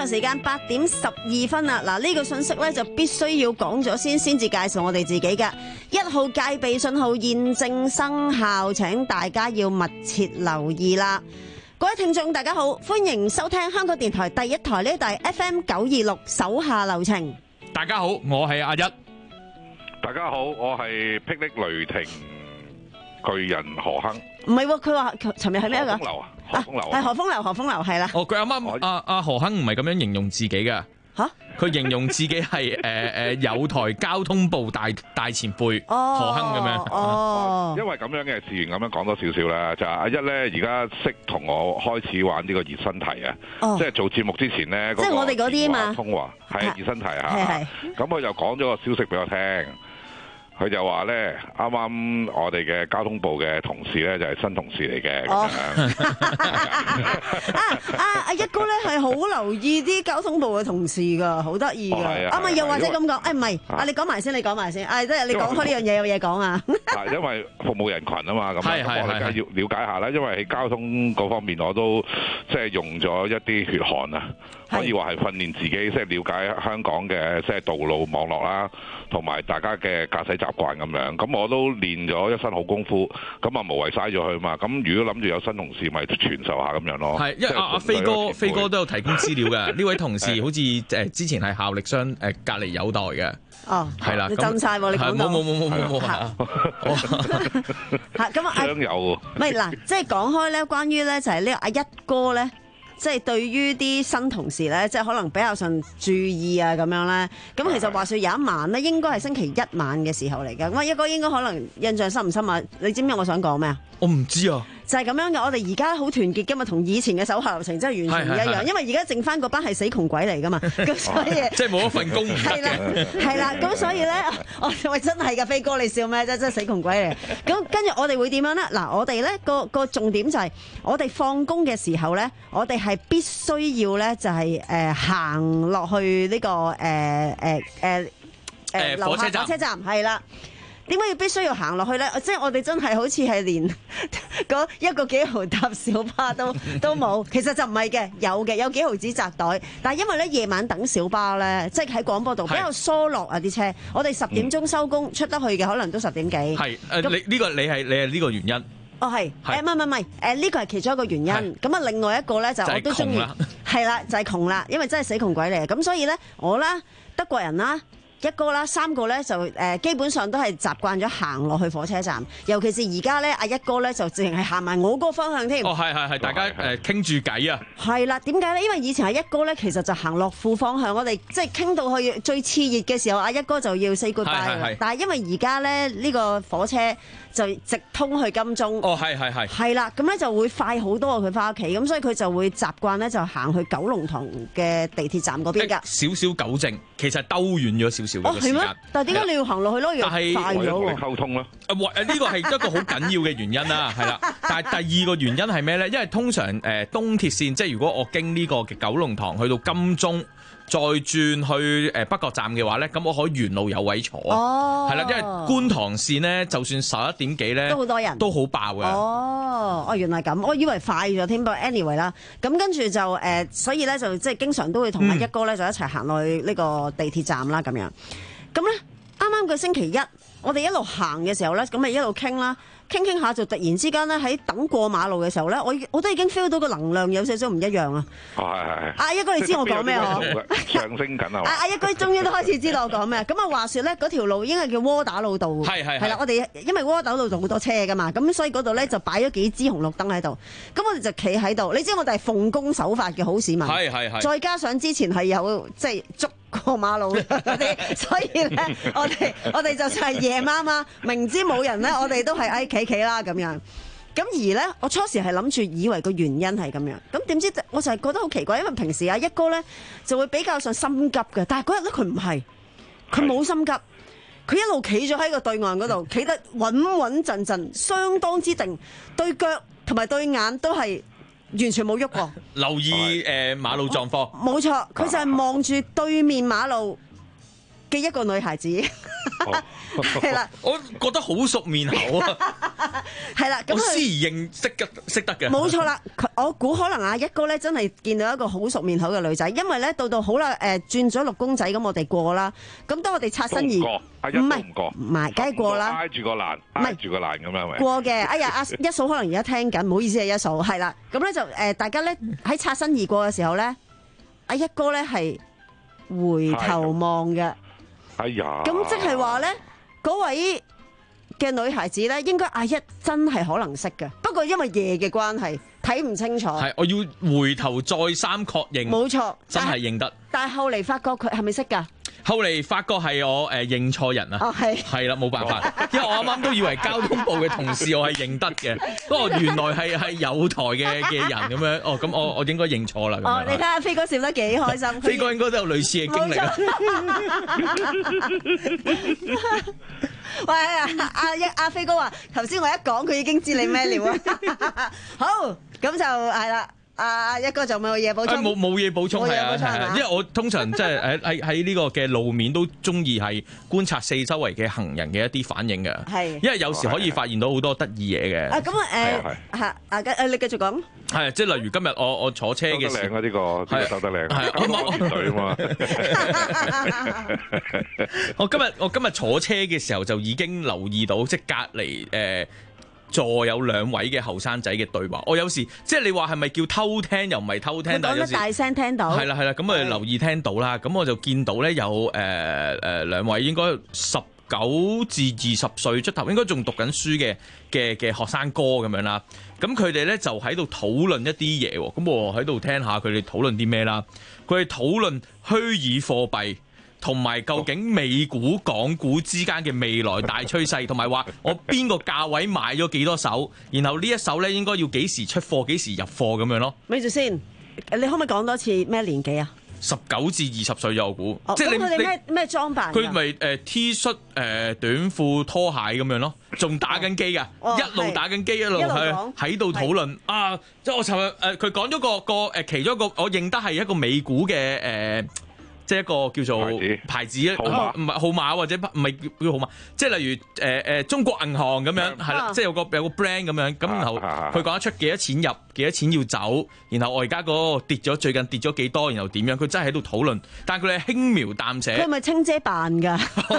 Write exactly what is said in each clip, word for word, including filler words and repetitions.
台時間八點十二分啦，嗱、這、呢個信息咧就必須要講咗先，先至介紹我哋自己噶。一號戒備信號現正生效，請大家要密切留意啦。各位聽眾大家好，歡迎收聽香港電台第一台呢一台 F M 九二六手下留情。 大家好，我係阿一。 大家好，我係霹靂雷霆巨人何鏗。 唔係喎，佢話尋日係咩噶？ 何風流啊，何風流係何風流，何風流係啦。 哦，佢啱啱阿阿何鏗唔係咁樣形容自己噶。 吓？ 佢形容自己係誒誒有台交通部大大前輩何鏗咁樣。 哦， 因為咁樣嘅事緣咁樣講多少少啦，就係阿一咧而家識同我開始玩呢個熱身題啊，即係做節目之前咧， 即係我哋嗰啲啊嘛， 通話係熱身題嚇。 係係。 咁佢就講咗個消息俾我聽。佢就話咧，啱啱我哋嘅交通部嘅同事咧就係新同事嚟嘅。 哦，啊啊阿一哥咧係好留意啲交通部嘅同事噶，好得意噶。啊咪又或者咁講，誒唔係，啊你講埋先，你講埋先。誒即係你講開呢樣嘢有嘢講啊。 嗱，因為服務人群啊嘛，咁係係我哋梗係要了解下啦。因為喺交通嗰方面，我都即係用咗一啲血汗啊，可以話係訓練自己，即係了解香港嘅即係道路網絡啦，同埋大家嘅駕駛習慣咁樣，咁我都練咗一身好功夫，咁啊無謂嘥咗佢嘛。咁如果諗住有新同事，咪傳授下咁樣咯。 係，因為阿阿飛哥，飛哥都有提供資料嘅。呢位同事好似誒之前係效力商誒隔離有待嘅。 哦， 係啦， 你震曬喎，你講到。 冇冇冇冇冇冇嚇！咁啊， 相有喎。 唔係嗱，即係講開咧，關於咧就係呢個阿一哥咧。即係對於啲新同事咧，即係可能比較上注意啊咁樣咧。咁其實話說有一晚咧，應該係星期一晚嘅時候嚟嘅。咁啊一哥應該可能印象深唔深啊？你知唔知我想講咩啊？ 我唔知啊。 就係咁樣嘅，我哋而家好團結㗎嘛，同以前嘅手下留情真係完全唔一樣。因為而家剩翻嗰班係死窮鬼嚟㗎嘛，咁所以即係冇一份工唔得嘅。 係啦，係啦，咁所以咧，我喂真係㗎，飛哥你笑咩啫？真係死窮鬼嚟。咁跟住我哋會點樣咧？嗱，我哋咧個個重點就係我哋放工嘅時候咧，我哋係必須要咧就係誒行落去呢個誒誒誒誒樓下火車站係啦。點解要必須要行落去咧？即係我哋真係好似係連嗰一個幾毫搭小巴都都冇，其實就唔係嘅，有嘅有幾毫紙擲袋，但係因為咧夜晚等小巴咧，即係喺廣播道比較疏落啊啲車，我哋十點鐘收工出得去嘅可能都十點幾。 係誒，你呢個你係你係呢個原因。 哦係，誒唔係唔係唔係，誒呢個係其中一個原因。咁啊另外一個咧就我都中意，係啦就係窮啦，因為真係死窮鬼嚟嘅。咁所以咧我啦德國人啦。一哥啦，三個咧就誒基本上都係習慣咗行落去火車站，尤其是而家咧，阿一哥咧就淨係行埋我嗰個方向添。 哦，係係係，大家誒傾住偈啊。 係啦，點解咧？因為以前阿一哥咧，其實就行樂富方向，我哋即係傾到去最熾熱嘅時候，阿一哥就要 say goodbye 啦。但係因為而家咧呢個火車就直通去金鐘。 哦，係係係。 係啦，咁咧就會快好多佢翻屋企，咁所以佢就會習慣咧就行去九龍塘嘅地鐵站嗰邊㗎。 少少糾正，其實兜遠咗少少。 哦，係咩？但係點解你要行落去咯？ 但係快咗喎。 溝通咯。 誒，誒呢個係一個好緊要嘅原因啦，係啦。但係第二個原因係咩咧？因為通常誒東鐵線，即係如果我經呢個嘅九龍塘去到金鐘，再轉去誒北角站嘅話咧，咁我可以沿路有位坐。哦。係啦，因為觀塘線咧，就算十一點幾咧， 都好多人， 都好爆嘅。 哦，哦，原來咁，我以為快咗添，不過 anyway 啦。咁跟住就誒、呃，所以咧就即係經常都會同阿一哥咧就一齊行落去呢個地鐵站啦，咁樣。咁咧，啱啱個星期一，我哋一路行嘅時候咧，咁咪一路傾啦，傾傾下就突然之間咧喺等過馬路嘅時候咧，我我都已經 feel 到個能量有少少唔一樣啊！ 哦，係係係。 阿一哥，你知我講咩啊？ 上升緊啊！ 阿阿一哥終於都開始知道我講咩。咁啊，話説咧，嗰條路應該叫窩打老道。 係係係啦，我哋因為窩打老道好多車噶嘛，咁所以嗰度咧就擺咗幾支紅綠燈喺度。咁我哋就企喺度，你知我哋係奉公守法嘅好市民。 係係係。再加上之前係有即係捉過馬路嗰啲，所以咧我哋我哋就算係夜媽媽，明知冇人咧，我哋都係唉企企啦咁樣。咁而咧，我初時係諗住以為個原因係咁樣，咁點知我就係覺得好奇怪，因為平時阿一哥咧就會比較上心急嘅，但係嗰日咧佢唔係，佢冇心急，佢一路企咗喺個對岸嗰度，企得穩穩陣陣，相當之定，對腳同埋對眼都係完全冇喐過。 留意誒馬路狀況。 冇錯，佢就係望住對面馬路嘅一個女孩子。 係啦， 我覺得好熟面口啊， 係啦，咁我思佢而認識嘅識得嘅。 冇錯啦，佢我估可能阿一哥咧真係見到一個好熟面口嘅女仔，因為咧到到好啦，誒轉咗六公仔咁，我哋過啦。咁當我哋擦身而都唔過，阿一都唔係唔過， 唔係，梗係過啦。 挨住個欄， 唔係挨住個欄咁樣係咪？ 過嘅，哎呀，阿一嫂可能而家聽緊，唔好意思啊，一嫂，係啦，咁咧就誒，大家咧喺擦身而過嘅時候咧，阿一哥咧係回頭望嘅， 哎呀， 咁即係話咧，嗰位嘅女孩子咧，應該阿一真係可能識嘅，不過因為夜嘅關係睇唔清楚， 係，我要回頭再三確認， 冇錯， 真係認得。 但係後嚟發覺佢係咪識㗎？ 後嚟發覺係我誒認錯人啊， 哦係係啦，冇辦法，因為我啱啱都以為交通部嘅同事我係認得嘅，不過原來係係有台嘅嘅人咁樣，哦咁我我應該認錯啦咁哦，你睇樣。 下飛哥笑得幾開心， 飛哥應該都有類似嘅經歷啊。 喂，阿阿一阿飛哥話：頭先我一講，佢已經知你咩料啊！好，咁就係啦。阿一哥就冇嘢補充， 誒冇冇嘢補充冇嘢係啊補充係嘛係啊，因為我通常即係誒喺喺呢個嘅路面都中意係觀察四周圍嘅行人嘅一啲反應嘅， 係因為有時可以發現到好多得意嘢嘅。 啊咁啊係誒嚇啊誒你繼續講。 係即係例如今日我我坐車收得嘅時候。 靚啊！呢個呢個收得靚， 係香港熱水啊嘛。 我今日我今日坐車嘅時候就已經留意到，即係隔離誒座有兩位嘅後生仔嘅對話。我有時即係你話係咪叫偷聽又唔係偷聽， 佢但係有時講得大聲聽到。 係啦係啦，咁我哋留意聽到啦。咁我就見到咧有誒誒兩位應該十九至二十歲出頭，應該仲讀緊書嘅嘅嘅學生哥咁樣啦。咁佢哋咧就喺度討論一啲嘢喎。咁我喺度聽下佢哋討論啲咩啦。佢哋討論虛擬貨幣。同埋究竟美股、港股之間嘅未來大趨勢，同埋話我邊個價位買咗幾多手，然後呢一手咧應該要幾時出貨、幾時入貨咁樣咯。 咪住先，你可唔可以講多次咩年紀啊？ 十九至二十歲有我估， 哦，咁佢哋咩咩裝扮㗎？ 佢咪誒 T 恤、誒、呃、短褲、拖鞋咁樣咯，仲打緊機㗎， 哦一路打緊機一路一路係講喺度討論啊！即係我尋日誒佢講咗個個誒其中一個我認得係一個美股嘅誒。呃即係一個叫做牌子啊，唔係號碼或者唔係叫叫號碼，即係例如誒誒、呃、中國銀行咁樣係啦，即係有個有個 brand 咁樣，咁然後佢講得出幾多錢入，幾多錢要走，然後我而家嗰個跌咗最近跌咗幾多，然後點樣，佢真係喺度討論，但係佢哋係輕描淡寫。 佢係咪清姐扮㗎？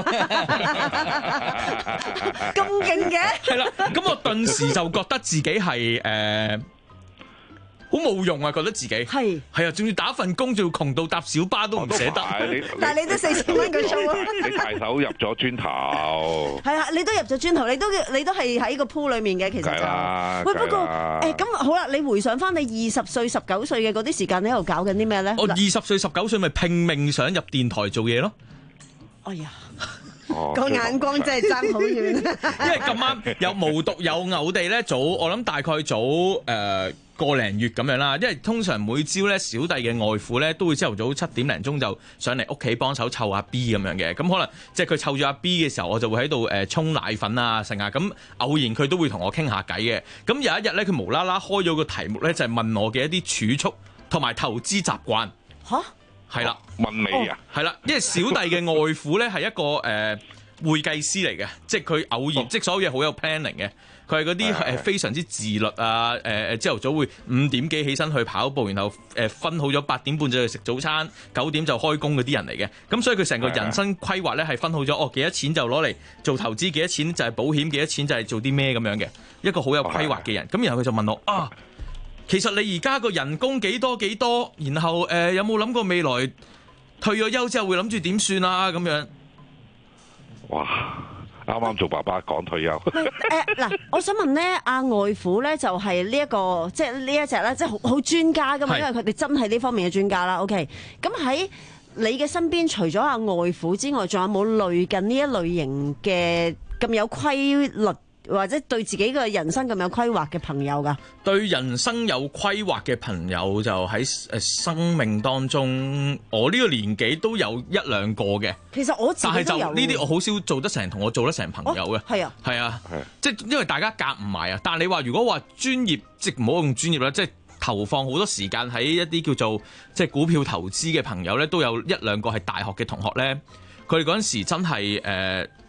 咁勁嘅？ 係啦，咁我頓時就覺得自己係誒。呃好冇用啊！覺得自己係係啊，仲要打份工，仲要窮到搭小巴都唔捨得。 但係你都四千蚊個數啊！ 你大手入咗磚頭。 係啊，你都入咗磚頭，你都你都係喺個鋪裡面嘅，其實就。喂，不過誒咁好啦，你回想翻你二十歲、十九歲嘅嗰啲時間，你喺度搞緊啲咩咧？ 我二十歲、十九歲咪拼命想入電台做嘢咯。 哎呀！個眼光真係爭好遠， 因為咁啱有無獨有偶地咧，早我諗大概早誒、呃、個零月咁樣啦。因為通常每朝咧小弟嘅外父咧都會朝頭早七點零鐘就上嚟屋企幫手湊阿 B 咁樣嘅。咁可能即係佢湊住阿 B 嘅時候，我就會喺度誒沖奶粉啊成啊。咁偶然佢都會同我傾下偈嘅。咁有一日咧，佢無啦啦開咗個題目咧，就係、是、問我嘅一啲儲蓄同埋投資習慣。 嚇！ 係啦， 問你啊， 係啦，因為小弟嘅外父咧係一個誒、呃、會計師嚟嘅，即係佢偶然，哦、即係所有嘢好有 planning 嘅。佢係嗰啲誒非常之自律啊，誒誒朝頭早會五點幾起身去跑步，然後誒分好咗八點半就去食早餐，九點就開工嗰啲人嚟嘅。咁所以佢成個人生規劃咧係分好咗，哦幾多錢就攞嚟做投資，幾多錢就係保險，幾多錢就係做啲咩咁樣嘅一個好有規劃嘅人。咁然後佢就問我啊。其實你而家個人工幾多幾多？然後誒、呃、有冇諗過未來退咗休之後會諗住點算啊？咁樣， 哇！啱啱做爸爸講退休。 誒嗱，我想問咧，阿外父咧就係呢一個，即係呢一隻咧，即係好好專家噶嘛，因為佢哋真係呢方面嘅專家啦。OK，咁喺你嘅身邊，除咗阿外父之外，仲有冇類近呢一類型嘅咁有規律？或者對自己嘅人生咁有規劃嘅朋友㗎？ 對人生有規劃嘅朋友就喺誒生命當中，我呢個年紀都有一兩個嘅。 其實我自己都有。但係就呢啲我好少做得成，同我做得成朋友嘅。 係、哦、啊， 係啊，即係因為大家夾唔埋啊。但係你話如果話專業，即唔好用專業啦，即係投放好多時間喺一啲叫做即係股票投資嘅朋友咧，都有一兩個係大學嘅同學咧。佢哋嗰陣時真係誒。呃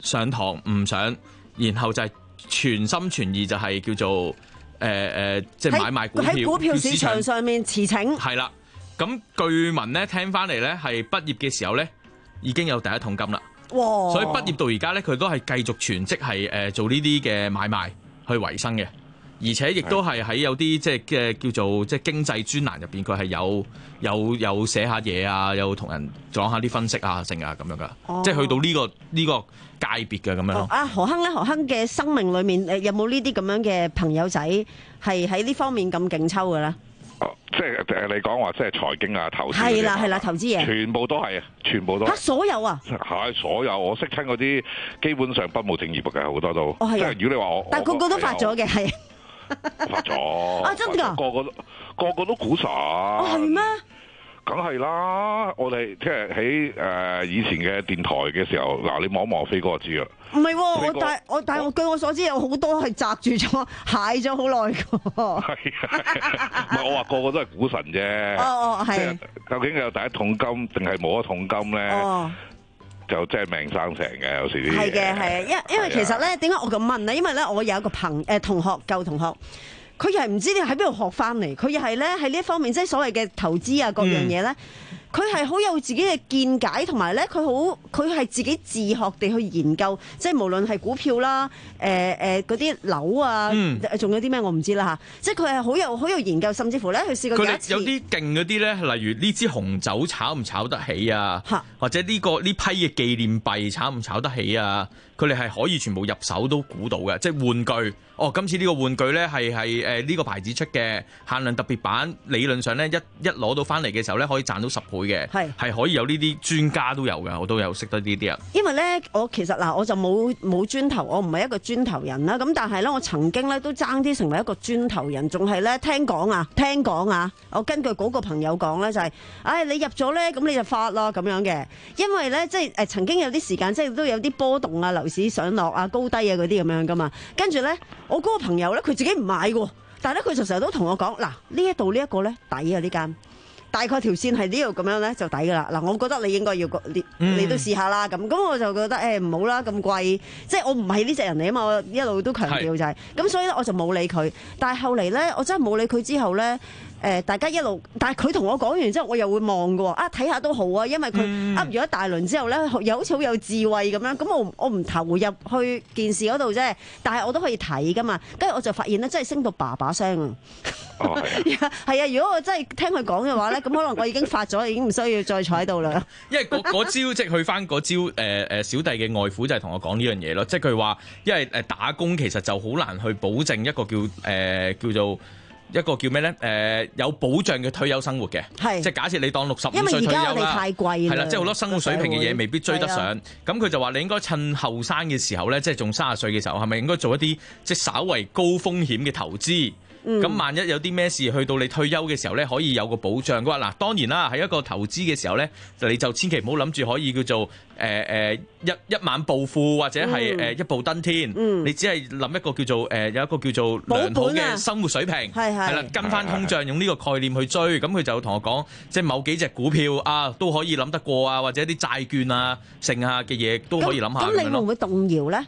上堂唔上，然後就係全心全意就係叫做誒誒、呃，即係買賣股票喺股票市場上面辭請。 係啦，咁據聞咧聽翻嚟咧係畢業嘅時候咧已經有第一桶金啦。 哇！ 所以畢業到而家咧，佢都係繼續全職係誒做呢啲嘅買賣去維生嘅。而且亦都係喺有啲即係嘅叫做即係經濟專欄入邊，佢係有有有寫下嘢啊，有同人講下啲分析啊、成啊咁樣噶，哦、即係去到呢、這個呢、這個界別嘅咁樣。 啊、哦，何亨咧，何亨嘅生命裏面誒有冇呢啲咁樣嘅朋友仔係喺呢方面咁勁抽嘅咧？ 哦，即係誒你講話即係財經啊、投資係啦係啦，投資嘢全部都係啊，全部都嚇所有啊， 係所有我識親嗰啲基本上不務正業嘅好多都， 哦、 即係如果你話我， 但係個個都發咗嘅係。 發咗啊！真㗎， 個個都個個都估神。 哦，係咩？ 梗係啦，我哋即係喺誒以前嘅電台嘅時候，嗱你望一望飛哥就知啦。 唔係喎，我但我但係我據我所知有好多係擲住咗蟹咗好耐㗎。 係啊，唔係我話個個都係估神啫。 哦哦，係。 究竟有第一桶金定係冇一桶金咧？ 哦。 就真係命生成嘅，有時啲嘢係嘅，係啊，因因為其實咧，點解我咁問咧？因為咧，我有一個朋誒同學舊同學，佢又係唔知你喺邊度學翻嚟，佢又係咧喺呢一方面，即係所謂嘅投資啊各樣嘢咧，佢係好有自己嘅見解，同埋咧佢好佢係自己自學地去研究，即係無論係股票啦、誒誒嗰啲樓啊，仲、嗯、有啲咩我唔知啦嚇，即係佢係好有好有研究，甚至乎咧佢試過有一次有啲勁嗰啲咧，例如呢支紅酒炒唔炒得起啊，或者呢、呢個呢批嘅紀念幣炒唔炒得起啊，佢哋係可以全部入手都估到嘅，即係玩具。哦，今次呢個玩具咧係係誒呢個牌子出嘅限量特別版，理論上咧一一攞到翻嚟嘅時候咧可以賺到十倍嘅，係係可以有呢啲專家都有嘅，我都有識得呢啲人。 因為咧，我其實嗱，我就冇冇磚頭，我唔係一個磚頭人啦。咁但係咧，我曾經咧都爭啲成為一個磚頭人，仲係咧聽講啊，聽講啊，我根據嗰個朋友講咧就係、是，唉、哎，你入咗咧，咁你就發咯咁樣嘅。因為咧，即係誒曾經有啲時間，即係都有啲波動啊，樓市上落啊，高低啊嗰啲咁樣噶嘛。跟住咧。我嗰個朋友咧，佢自己唔買喎，但係咧佢就成日都同我講，嗱呢一度呢一個咧抵啊呢間，大概條線係呢度咁樣咧就抵噶啦。嗱，我覺得你應該要你你都試下啦。咁咁我就覺得誒唔好啦，咁貴，即係我唔係呢隻人嚟啊嘛。我一路都強調就係、是，咁所以咧我就冇理佢。但係後嚟咧，我真係冇理佢之後咧。誒、呃，大家一路，但係佢同我講完之後，我又會望嘅喎，啊睇下都好啊，因為佢噏咗一大輪之後咧，又好似好有智慧咁樣，咁我我唔投入去件事嗰度啫，但係我都可以睇噶嘛，跟住我就發現咧，真係升到叭叭聲啊！ 哦，係啊， 係啊，如果我真係聽佢講嘅話咧，咁可能我已經發咗，已經唔需要再坐喺度啦。 因為嗰嗰招即係去翻嗰招，誒、呃、誒小弟嘅外父就係同我講呢樣嘢咯，即係佢話，因為誒打工其實就好難去保證一個叫誒、呃、叫做。一個叫咩咧？誒、呃、有保障嘅退休生活嘅，即係假設你當六十五歲退休啦，因為而家我哋太貴啦，係啦，即係好多生活水平嘅嘢未必追得上。咁佢就話你應該趁後生嘅時候咧，即係仲三十歲嘅時候，係咪應該做一啲即係稍為高風險嘅投資？咁、嗯、萬一有啲咩事，去到你退休嘅時候咧，可以有個保障嘅話，嗱當然啦，喺一個投資嘅時候咧，你就千祈唔好諗住可以叫做誒誒、呃、一一晚暴富或者係誒一步登天，嗯、你只係諗一個叫做誒、呃、有一個叫做良好嘅生活水平，係係啦，跟翻通脹，用呢個概念去追，咁佢就同我講，即係某幾隻股票啊都可以諗得過啊，或者啲債券啊剩下嘅嘢都可以諗下。 咁你會唔會動搖咧？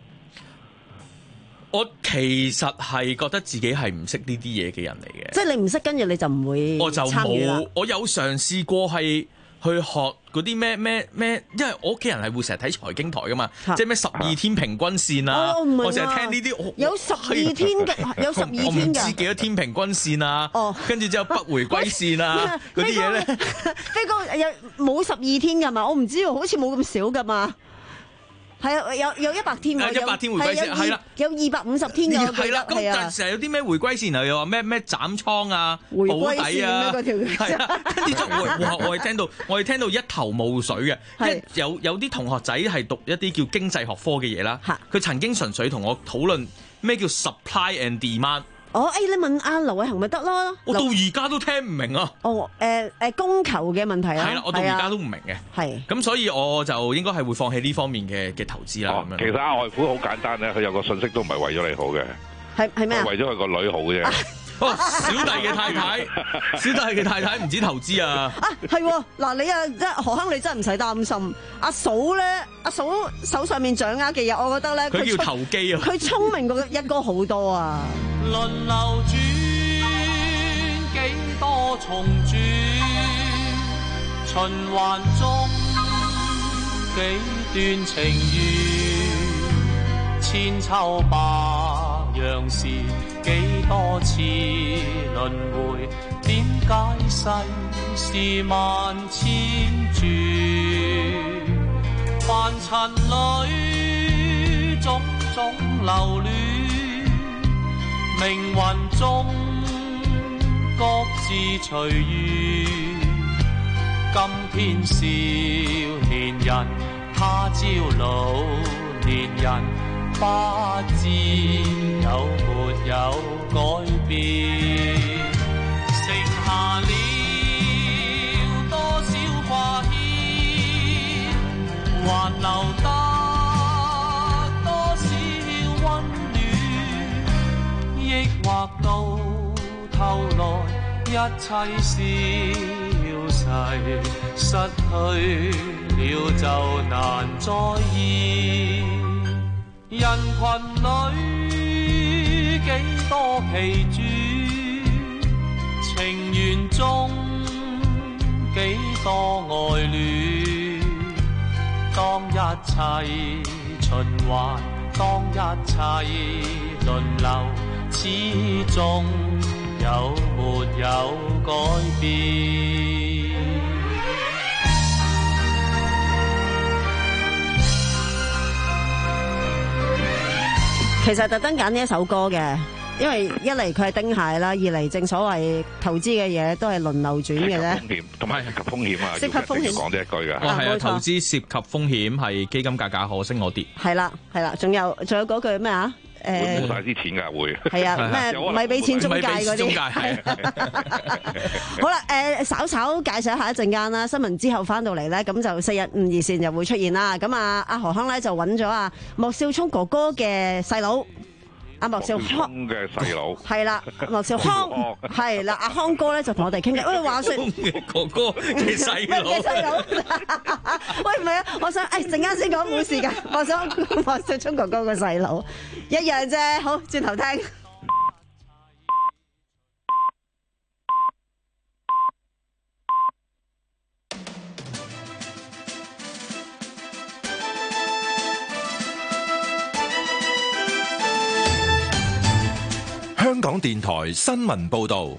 我其實係覺得自己係唔識呢啲嘢嘅人嚟嘅， 即係你唔識，跟住你就唔會我就冇，我有嘗試過係去學嗰啲咩咩咩，因為我屋企人係會成日睇財經台噶嘛，啊、即係咩十二天平均線啊，哦、我成日聽呢啲， 有十二天嘅，有十二天嘅，我唔知幾多天平均線啊，哦、跟住之後不回歸線啊，嗰啲嘢咧， 飛哥有冇十二天㗎嘛？我唔知喎，好似冇咁少㗎嘛。係啊，有有一百天喎， 一百天回歸線係啦， 有二百五十天嘅， 係啦。咁但係成日有啲咩回歸線，又話咩咩斬倉啊、保底啊，係啊。跟住就我我我係聽到我係聽到一頭霧水嘅，因為有有啲同學仔係讀一啲叫經濟學科嘅嘢啦，佢曾經純粹同我討論咩叫 supply and demand。 哦，誒，你問阿劉偉恒咪得咯？ 我到而家都聽唔明啊！ 哦，誒誒，供求嘅問題啊， 係啦，我到而家都唔明嘅。係，咁所以我就應該係會放棄呢方面嘅嘅投資啦。咁樣， 其實阿外父好簡單咧，佢有個信息都唔係為咗你好嘅， 係係咩啊？ 為咗佢個女好嘅啫。 哦，小弟嘅太太，小弟嘅太太唔止投資啊！ 啊，係喎，嗱你啊，即係何生，你真係唔使擔心。阿嫂咧，阿嫂手上面掌握嘅嘢，我覺得咧， 佢叫投機啊！ 佢聰明過一哥好多啊！ 輪流轉，幾多重轉，循環中幾段情緣，千秋百樣事，幾多次輪迴，點解世事萬千轉？凡塵裏種種流亂，命運中各自隨緣。今天少年人，他朝老年人，不知有沒有改變。剩下了多少掛牽，還留得多少溫暖，抑或到頭來一切消逝，失去了就難再現。人群裏幾多奇轉，情緣中幾多愛戀。當一切循環，當一切輪流，始終有沒有改變？ 其實特登揀呢一首歌嘅，因為一嚟佢係丁蟹啦，二嚟正所謂投資嘅嘢都係輪流轉嘅啫。 風險同埋涉及風險啊， 涉及風險要講呢一句㗎。 哦，係啊， 冇錯投資涉及風險，係基金價格可升可跌。 係啦，係啦，仲有仲有嗰句咩啊？ 會冇誒， 晒啲錢㗎，會係啊，咩有可能咪俾錢中介嗰咪俾中介啲。 係好啦，誒稍稍介紹一下一陣間啦，新聞之後翻到嚟咧，咁就四日五二線就會出現啦。咁啊，阿何康咧就揾咗阿莫少聰哥哥嘅細佬。阿莫少康嘅細佬係啦，莫少康係啦，阿康哥咧就同我哋傾偈。喂，話説嘅哥哥嘅細咩嘅佬。 細佬？喂，唔係啊，我想誒陣間先講冇事㗎。莫少莫少聰哥哥嘅細佬一樣啫。好，轉頭聽。 香港電台新聞報導，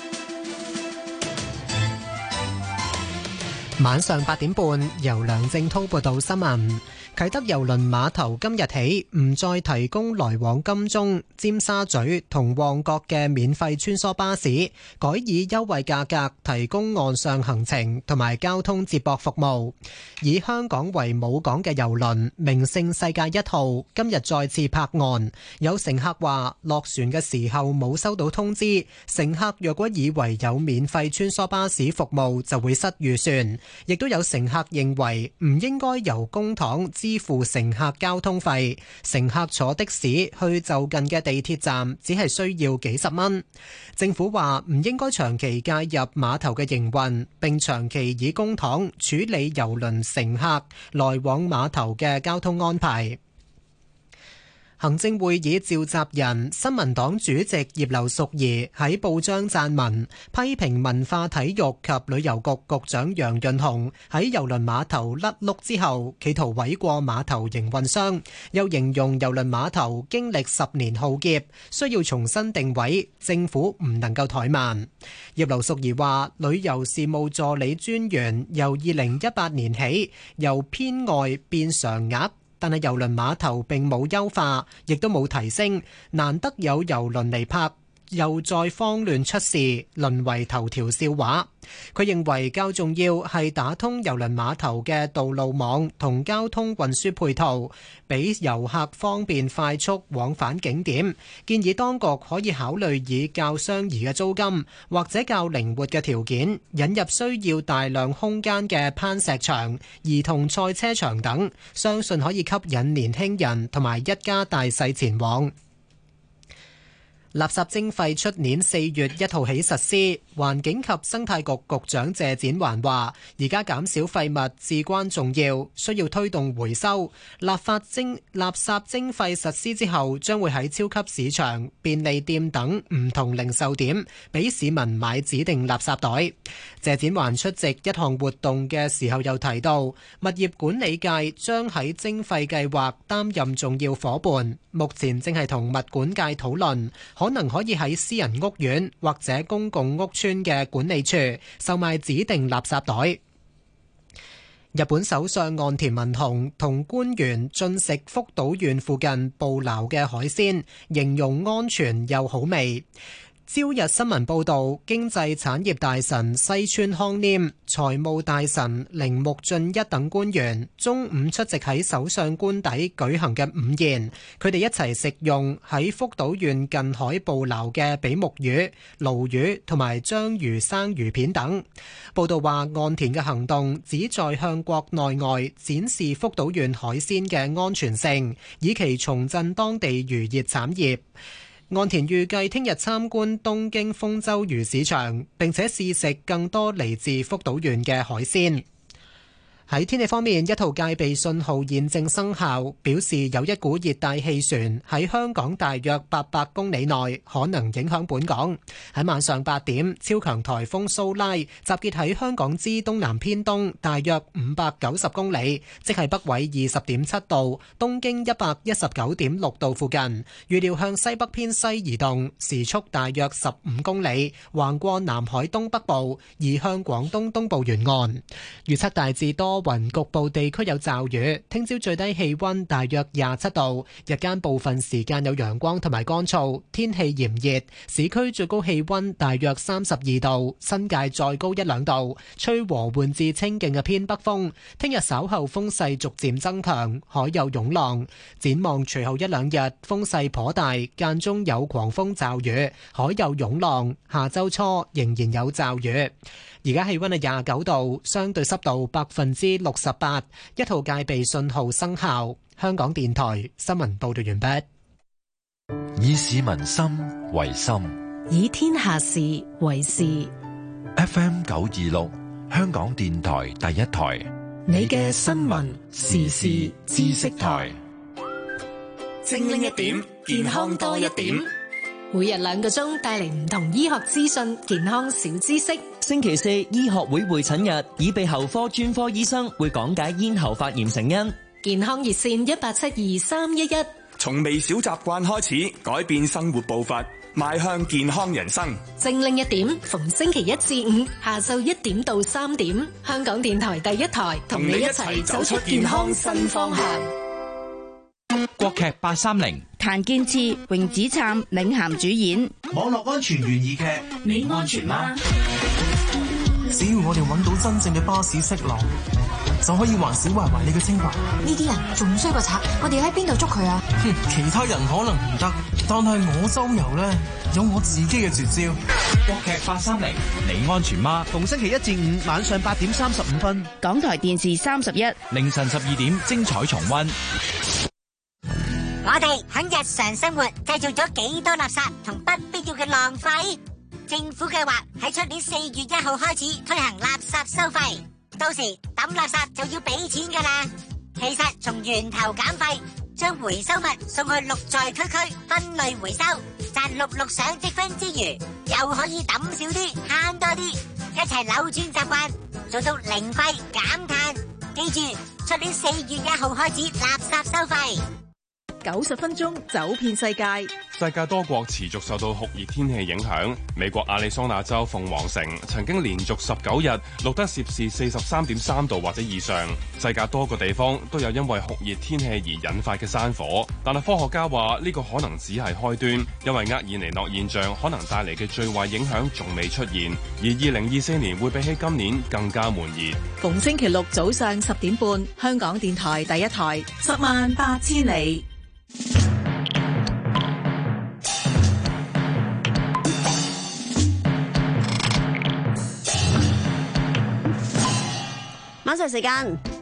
晚上八點半，由梁正滔報道新聞。啟德郵輪碼頭今日起唔再提供來往金鐘、尖沙咀同旺角嘅免費穿梭巴士，改以優惠價格提供岸上行程同埋交通接駁服務。以香港為母港嘅郵輪名勝世界一號今日再次泊岸，有乘客話落船嘅時候冇收到通知，乘客若果以為有免費穿梭巴士服務就會失預算，亦都有乘客認為唔應該由公帑支付乘客交通費，乘客坐的士去就近嘅地鐵站只係需要幾十蚊。政府話唔應該長期介入碼頭嘅營運，並長期以公帑處理郵輪乘客來往碼頭嘅交通安排。行政會議召集人、新民黨主席葉劉淑儀喺報章撰文，批評文化體育及旅遊局局長楊潤雄喺郵輪碼頭甩轆之後，企圖諉過碼頭營運商，又形容郵輪碼頭經歷十年浩劫，需要重新定位，政府唔能夠怠慢。葉劉淑儀話，旅遊事務助理專員由二零一八年起由編外變常額，但係郵輪碼頭並冇優化，亦都冇提升，難得有郵輪嚟泊，又再慌亂出事，淪為頭條笑話。佢認為較重要係打通郵輪碼頭嘅道路網同交通運輸配套，俾遊客方便快速往返景點。建議當局可以考慮以較相宜嘅租金或者較靈活嘅條件，引入需要大量空間嘅攀石場、兒童賽車場等，相信可以吸引年輕人同埋一家大細前往。 垃圾徵費出年四月一號起實施。環境及生態局局長謝展寰話：而家減少廢物至關重要，需要推動回收。立法徵垃圾徵費實施之後，將會喺超級市場、便利店等唔同零售點俾市民買指定垃圾袋。謝展寰出席一項活動嘅時候又提到，物業管理界將喺徵費計劃擔任重要夥伴，目前正係同物管界討論，可能可以喺私人屋苑或者公共屋邨嘅管理處售賣指定垃圾袋。日本首相岸田文雄同官員進食福島縣附近捕撈嘅海鮮，形容安全又好味。朝日新聞報導，經濟產業大臣西村康稔、財務大臣鈴木俊一等官員中午出席喺首相官邸舉行嘅午宴，佢哋一齊食用喺福島縣近海捕撈嘅比目魚、鱸魚同埋章魚生魚片等。報導話，岸田嘅行動旨在向國內外展示福島縣海鮮嘅安全性，以期重振當地漁業產業。岸田預計聽日參觀東京豐洲魚市場，並且試食更多嚟自福島縣嘅海鮮。喺天氣方面，一號戒備信號現正生效，表示有一股熱帶氣旋喺香港大約八百公里內可能影響本港。喺晚上八點，超強颱風蘇拉集結喺香港之東南偏東大約五百九十公里，即係北緯二十點七度、東經一百一十九點六度附近。預料向西北偏西移動，時速大約十五公里，橫過南海東北部，移向廣東東部沿岸。預測大致多雲，局部地區有驟雨。聽朝最低氣溫大約廿七度，日間部分時間有陽光同埋乾燥，天氣炎熱。市區最高氣溫大約三十二度，新界再高一兩度。吹和緩至清勁嘅偏北風。聽日稍後風勢逐漸增強，海有湧浪。展望隨後一兩日風勢頗大，間中有狂風驟雨，海有湧浪。下周初仍然有驟雨。而家氣溫係廿九度，相對濕度百分之六十八，一號戒備信號生效。香港電台新聞報道完畢。 以市民心為心， 以天下事為事。 F M 九二六，香港電台第一台， 你嘅新聞時事知識台， 精靈一點，健康多一點。 每日兩個鐘帶嚟唔同醫學資訊、健康小知識。 星期四醫學會會診日，耳鼻喉科專科醫生會講解咽喉發炎成因。 健康熱線一八七二三一一。 從微小習慣開始，改變生活步伐，邁向健康人生。 精靈一點，逢星期一至五下晝一點到三點，香港電台第一台同你一齊走出健康新方向。 國劇八三零， 譚建次、榮子燦領銜主演。 網絡安全懸疑劇， 你安全嗎？ 只要我哋揾到真正嘅巴士色狼，就可以還小壞壞你嘅清白。 呢啲人仲衰過賊，我哋喺邊度捉佢啊？ 其他人可能唔得，但係我周遊呢，有我自己嘅絕招。 國劇八三零，你安全嗎？ 逢星期一至五晚上八點三十五分， 港台電視三十一， 凌晨十二點精彩重溫。 我哋喺日常生活製造咗幾多垃圾同不必要嘅浪費？政府計劃喺出年四月一號開始推行垃圾收費，到時抌垃圾就要俾錢噶啦。其實從源頭減廢，將回收物送去綠在區區分類回收，賺綠綠賞積分之餘，又可以抌少啲慳多啲，一齊扭轉習慣，做到零廢減碳。記住，出年四月一號開始垃圾收費。 九十分鐘走遍世界。 世界多國持續受到酷熱天氣影響，美國亞利桑那州鳳凰城曾經連續十九日錄得攝氏四十三點三度或者以上。世界多個地方都有因為酷熱天氣而引發嘅山火，但係科學家話呢個可能只係開端，因為厄爾尼諾現象可能帶嚟嘅最壞影響仲未出現，而二零二四年會比起今年更加悶熱。 逢星期六早上十點半，香港電台第一台，十萬八千里。 晚上時間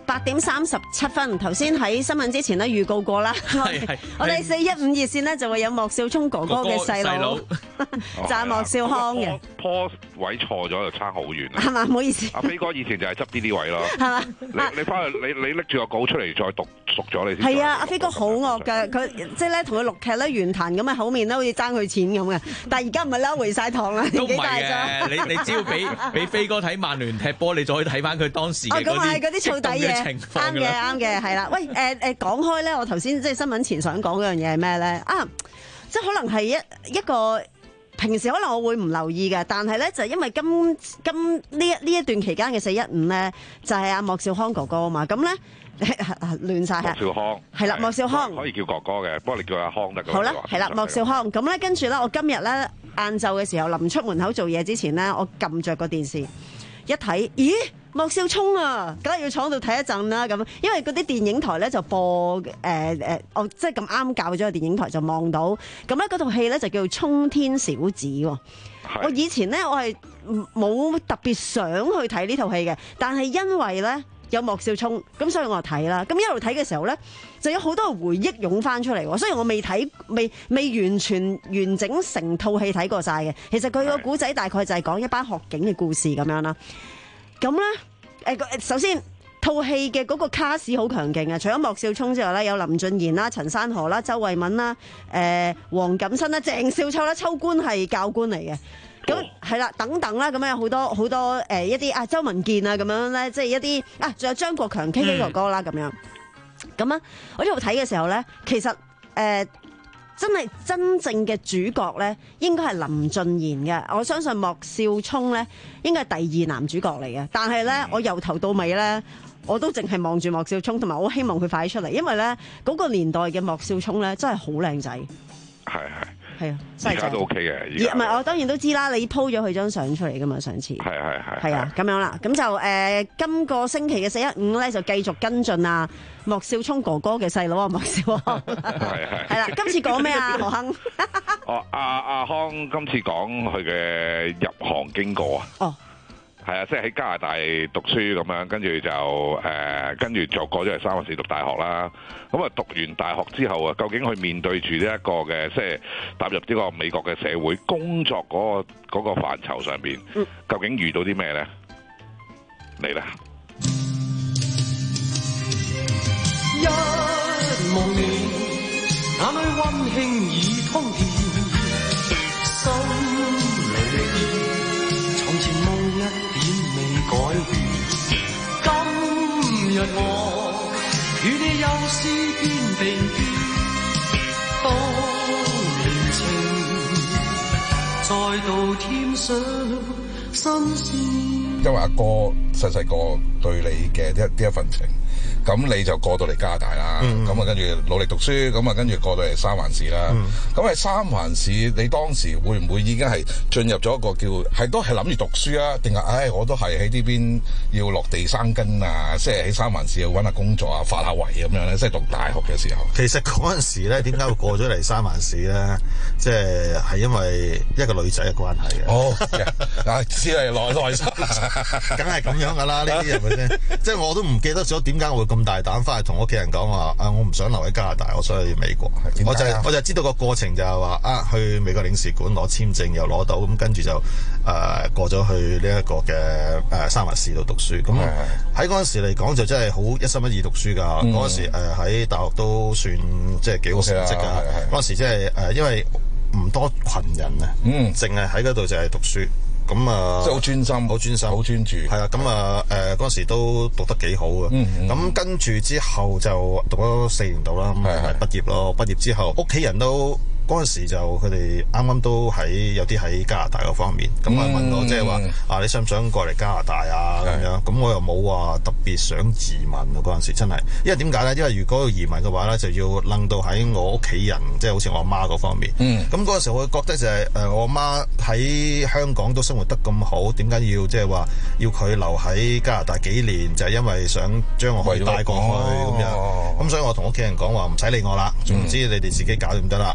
八點三十七分，頭先喺新聞之前咧預告過啦。我哋四一五熱線呢就會有莫少聰哥哥嘅細佬，就係莫少康嘅。 坡位錯咗就差好遠啦。 係嘛？唔好意思。 阿飛哥以前就係執呢啲位咯。 係嘛？ 你你翻去你你拎住個稿出嚟再讀熟咗你先。 係啊，阿飛哥好惡㗎，佢即係咧同佢錄劇咧原壇咁嘅口面咧，好似爭佢錢咁嘅。但係而家唔係啦，回晒堂啦， 都唔幾大係嘅。你你只要俾俾飛哥睇曼聯踢波，你就可以睇翻佢當時嘅嗰啲嗰啲燥底嘢。啱嘅，啱嘅，係啦。喂，誒誒講開咧，我頭先即係新聞前想講嗰樣嘢係咩咧？啊，即係可能係一一個平時可能我會唔留意嘅，但係咧就因為今今呢一呢一段期間嘅四一五咧，就係阿莫少康哥哥啊嘛，咁咧亂晒係。 莫少康係啦，莫少康可以叫哥哥嘅，不過你叫阿康得㗎。 好啦，係啦，莫少康咁咧，跟住咧，我今日咧晏晝嘅時候臨出門口做嘢之前咧，我撳着個電視一睇，咦？莫少聰啊，梗係要坐喺度睇一陣啦咁，因為嗰啲電影台咧就播誒誒、呃呃，我即係咁啱教咗個電影台就望到，咁咧嗰套戲咧就叫做《衝天小子》喎。我以前咧我係冇特別想去睇呢套戲嘅，但係因為咧有莫少聰，咁所以我就睇啦。咁一路睇嘅時候咧，就有好多回憶湧翻出嚟喎。雖然我未睇，未未完全完整成套戲睇過晒嘅，其實佢個古仔大概就係講一班學警嘅故事咁樣啦。咁咧，誒，首先套戲嘅嗰個卡士好強勁啊！除咗莫少聰之外咧，有林俊賢啦、陳山河啦、周慧敏啦、誒黃錦燊啦、鄭少秋啦，秋官係教官嚟嘅。咁係啦，等等啦，咁樣有好多好多誒一啲啊，周文健啊咁樣咧，即係一啲啊，仲有張國強 K K 哥哥啦咁樣。咁啊，我呢度睇嘅時候咧，其實誒。呃真係真正嘅主角咧，應該係林俊賢嘅。我相信莫少聰咧，應該係第二男主角嚟嘅。但係咧，我由頭到尾咧，我都淨係望住莫少聰，同埋我希望佢快啲出嚟，因為咧嗰個年代嘅莫少聰咧，真係好靚仔。係係。係啊， 而家都 OK 嘅。 唔係，我當然都知啦。你 po 咗佢張相出嚟噶嘛？上次係係係。 係啊，咁樣啦。咁就誒、呃，今個星期嘅四一五咧，就繼續跟進啊。莫少聰哥哥嘅細佬啊，莫少康。係係。係啦，今次講咩啊？何亨。 哦，阿阿康今次講佢嘅入行經過啊。哦。係啊，即係喺加拿大讀書咁樣，跟住就誒，跟住就過咗嚟三藩市讀大學啦。咁啊，讀完大學之後啊，究竟佢面對住呢一個嘅，即係踏入呢個美國嘅社會工作嗰個嗰個範疇上邊，究竟遇到啲咩咧？嚟啦！ 一望你，眼裏溫馨已通電，心裏歷從前夢一點未改變。今日我與你又試肩並肩，當年情再度添上新鮮。 因為阿哥細細個對你嘅一呢一份情，咁你就過到嚟加拿大啦，咁啊跟住努力讀書，咁啊跟住過到嚟三藩市啦。咁喺、嗯、三藩市，你當時會唔會已經係進入咗一個叫係都係諗住讀書啊？定係唉我都係喺呢邊要落地生根啊？即係喺三藩市要揾下工作啊，發下圍咁樣咧？即係讀大學嘅時候。 其實嗰陣時咧，點解會過咗嚟三藩市咧？即係係因為一個女仔嘅關係嘅。哦，啊，知你內內心。梗係咁樣噶啦，呢啲係咪先？即係我都唔記得咗點解我會咁大膽翻去同屋企人講話啊！我唔想留喺加拿大，我想去美國。我就係、我就知道個過程就係話啊，去美國領事館攞簽證又攞到，咁跟住就誒、呃、過咗去呢一個嘅誒三藩市度讀書。咁喺嗰陣時嚟講就真係好一心一意讀書㗎。嗰、嗯、陣時喺、呃、大學都算即係幾好成績㗎。嗰陣時即係誒，因為唔多群人啊，淨係喺嗰度就係讀書。咁啊，即係好專心，好專心，好專注。係啊，咁啊，誒嗰陣時都讀得幾好啊。咁、嗯嗯、跟住之後就讀咗四年度啦，咁係畢業咯。畢業之後，屋企人都嗰陣時就佢哋啱啱都喺有啲喺加拿大嗰方面，咁啊問我即係話啊，你想唔想過嚟加拿大啊？咁樣，咁我又冇話特別想移民啊。嗰陣時真係，因為點解咧？因為如果要移民嘅話咧，就要諗到喺我屋企人，即係好似我阿媽嗰方面。咁嗰陣時我覺得就係誒，我阿媽喺香港都生活得咁好，點解要即係話要佢留喺加拿大幾年？就係因為想將我可以帶過去咁樣。咁所以我同屋企人講話唔使理我啦，總之你哋自己搞掂得啦。我有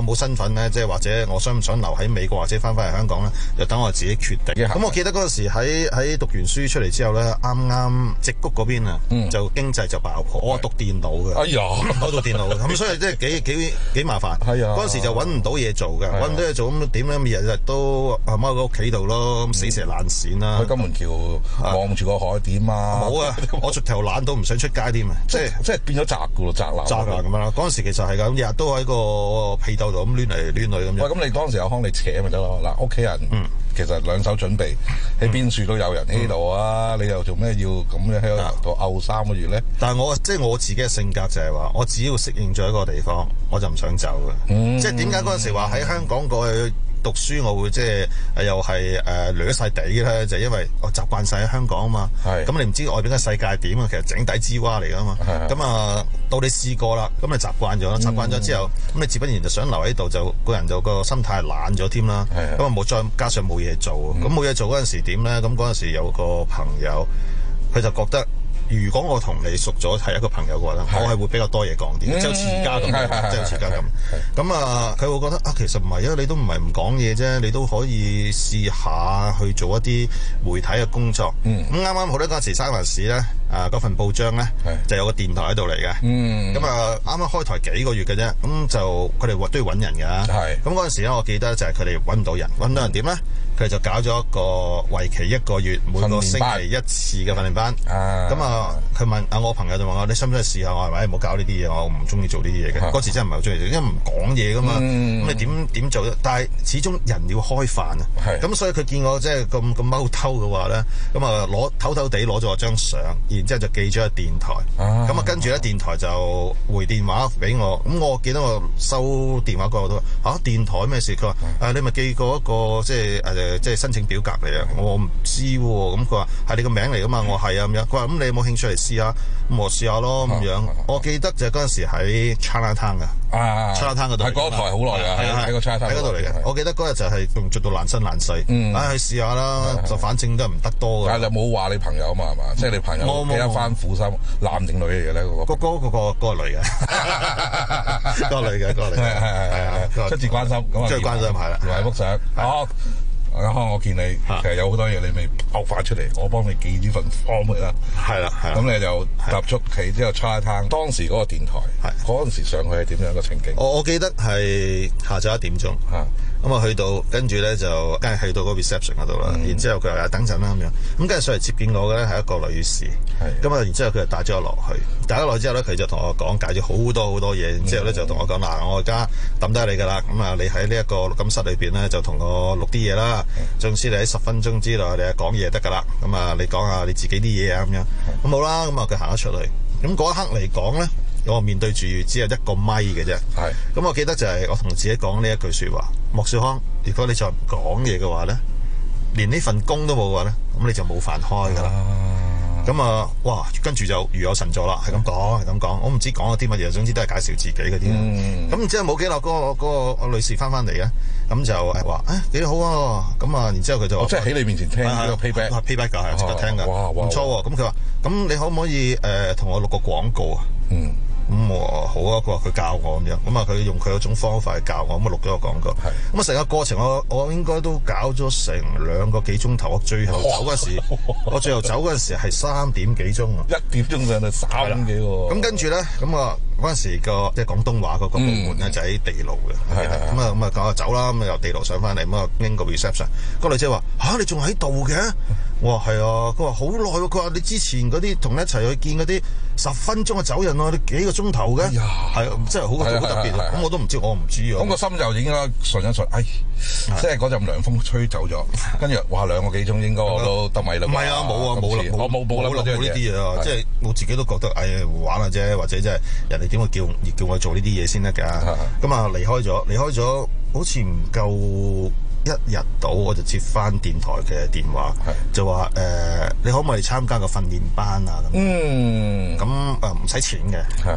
冇身份咧，即係或者我想唔想留喺美國或者翻返嚟香港咧，就等我自己決定。咁、嗯、我記得嗰陣時喺喺讀完書出嚟之後咧，啱啱矽谷嗰邊啊，嗯、就經濟就爆破。我係讀電腦嘅， 哎呀， 我讀電腦嘅，咁所以即係幾幾幾麻煩。 係啊， 嗰陣時就揾唔到嘢做嘅，揾唔到嘢做咁點咧？日日都踎喺屋企度咯，咁死蛇爛鱔啦。 去金門橋望住個海點啊！ 冇啊，我直頭懶到唔想出街添啊！即係即係變咗宅噶咯，宅男。 宅男咁樣啦。嗰陣時其實係咁，日日都喺個被竇度咁攣嚟攣去咁樣。 喂，咁你當時有康你扯咪得咯？嗱，屋企人其實兩手準備，喺邊處都有人喺度啊！你又做咩要咁樣喺度漚三個月咧？ 但係我即係我自己嘅性格就係話，我只要適應咗一個地方，我就唔想走嘅。即係點解嗰陣時話喺香港過去讀書，我會即係又係誒掠晒地咧，就係、因為我習慣晒喺香港啊嘛。咁你唔知外邊嘅世界點啊？其實井底之蛙嚟噶嘛。咁啊，到你試過啦，咁你習慣咗啦，習慣咗之後，咁你自不然就想留喺度，就個人就個心態懶咗添啦。咁啊冇再加上冇嘢做，咁冇嘢做嗰陣時點咧？咁嗰陣時有個朋友，佢就覺得。如果我同你熟咗係一個朋友嘅話咧，我係會比較多嘢講啲，即係好似而家咁，即係好似而家咁。咁啊，佢會覺得啊，其實唔係啊，你都唔係唔講嘢啫，你都可以試下去做一啲媒體嘅工作。咁啱啱好咧，嗰陣時三藩市咧，啊嗰份報章咧就有個電台喺度嚟嘅。咁啊，啱啱開台幾個月嘅啫，咁就佢哋都要揾人㗎。咁嗰陣時咧，我記得就係佢哋揾唔到人，揾唔到人點咧？佢就搞咗一個為期一個月，每個星期一次嘅訓練班。咁啊，佢問啊，我朋友就問我：你想唔想試下？我係咪唔好搞呢啲嘢？我唔中意做呢啲嘢嘅。嗰時真係唔係好中意，因為唔講嘢噶嘛。咁、嗯、你點點做？但係始終人要開飯啊。咁所以佢見我即係咁咁踎偷嘅話咧，咁啊攞偷偷地攞咗我張相，然之後就寄咗去電台。咁啊跟住咧電台就回電話俾我。咁我記得我收電話嗰個都話：嚇、啊、電台咩事？佢話：誒你咪寄過一個即係誒。即係申請表格嚟啊！我唔知喎，咁佢話係你個名嚟噶嘛？我係啊咁樣。佢話咁你有冇興趣嚟試下？咁我試下咯咁樣。我記得就係嗰陣時喺 Chinatown 噶，Chinatown 嗰度。喺嗰台好耐㗎，係喺個 Chinatown 喺嗰度嚟嘅。我記得嗰日就係仲做到爛身爛世。嗯，唉，去試下啦，就反正都係唔得多㗎。但係你冇話你朋友啊嘛係嘛？即係你朋友幾多番苦心，男定女嚟嘅咧？嗰個嗰嗰個嗰個女嘅，嗰個女嘅，嗰個女嘅，係係係係，出自關心咁啊！出自關心係啦，來幅相好。阿康，我見你其實有好多嘢你未爆發出嚟，我幫你寄呢份 form 去啦。係啦，係。咁你就踏足期之後 Chinatown，當時嗰個電台，嗰陣時上去係點樣嘅情景？我我記得係下晝一點鐘。嚇。咁啊去到，跟住咧就梗係去到嗰個 reception 嗰度啦。然之後佢話等陣啦咁樣。咁跟住上嚟接見我嘅咧係一個女士。係。咁啊，然之後佢就帶咗我落去，帶咗落去之後咧，佢就同我講解咗好多好多嘢。然之後咧就同我講嗱，我而家抌低你㗎啦。咁啊，你喺呢一個錄音室裏邊咧，就同我錄啲嘢啦。總之你喺十分鐘之內你係講嘢得㗎啦。咁啊，你講下你自己啲嘢啊咁樣。咁好啦，咁啊佢行咗出嚟。咁嗰一刻嚟講咧，我面對住只係一個咪嘅啫。係。咁我記得就係我同自己講呢一句説話：莫少康，如果你再唔講嘢嘅話咧，連呢份工都冇嘅話咧，咁你就冇飯開㗎啦。咁啊，哇！跟住就如有神助啦，係咁講，係咁講。我唔知講咗啲乜嘢，總之都係介紹自己嗰啲。咁然之後冇幾耐，嗰個嗰個女士翻翻嚟嘅，咁就誒話誒幾好啊！咁啊，然之後佢就即係喺你面前聽呢個 payback，payback 㗎係即刻聽㗎，唔錯喎！咁佢話：咁你可唔可以誒同我錄個廣告啊？嗯。咁我好啊，佢話佢教我咁樣，咁啊佢用佢嗰種方法去教我，咁啊錄咗個廣告。咁啊成個過程我我應該都搞咗成兩個幾鐘頭，我最後走嗰時，我最後走嗰陣時係三點幾鐘啊，一點鐘上到三點幾喎。咁跟住咧，咁啊嗰陣時個即係廣東話嗰個部門咧就喺地牢嘅，咁啊咁啊講啊走啦，咁啊由地牢上翻嚟，咁啊經過 reception，個女仔話吓你仲喺度嘅？我話係啊，佢話好耐喎，佢話你之前嗰啲同你一齊去見嗰啲十分鐘嘅走人喎，你幾個鐘頭嘅，係真係好好特別。咁我都唔知，我唔知啊。咁個心就已經順一順，哎，即係嗰陣涼風吹走咗，跟住話兩個幾鐘應該我都得米啦。唔係啊，冇啊，冇啦，我冇冇諗過呢啲嘢啊，即係我自己都覺得，哎呀玩下啫，或者即係人哋點會叫叫我做呢啲嘢先得㗎？咁啊離開咗，離開咗，好似唔夠一日到我就接翻電台嘅電話，就話誒、呃、你可唔可以參加個訓練班啊？咁，嗯，咁誒唔使錢嘅嚇。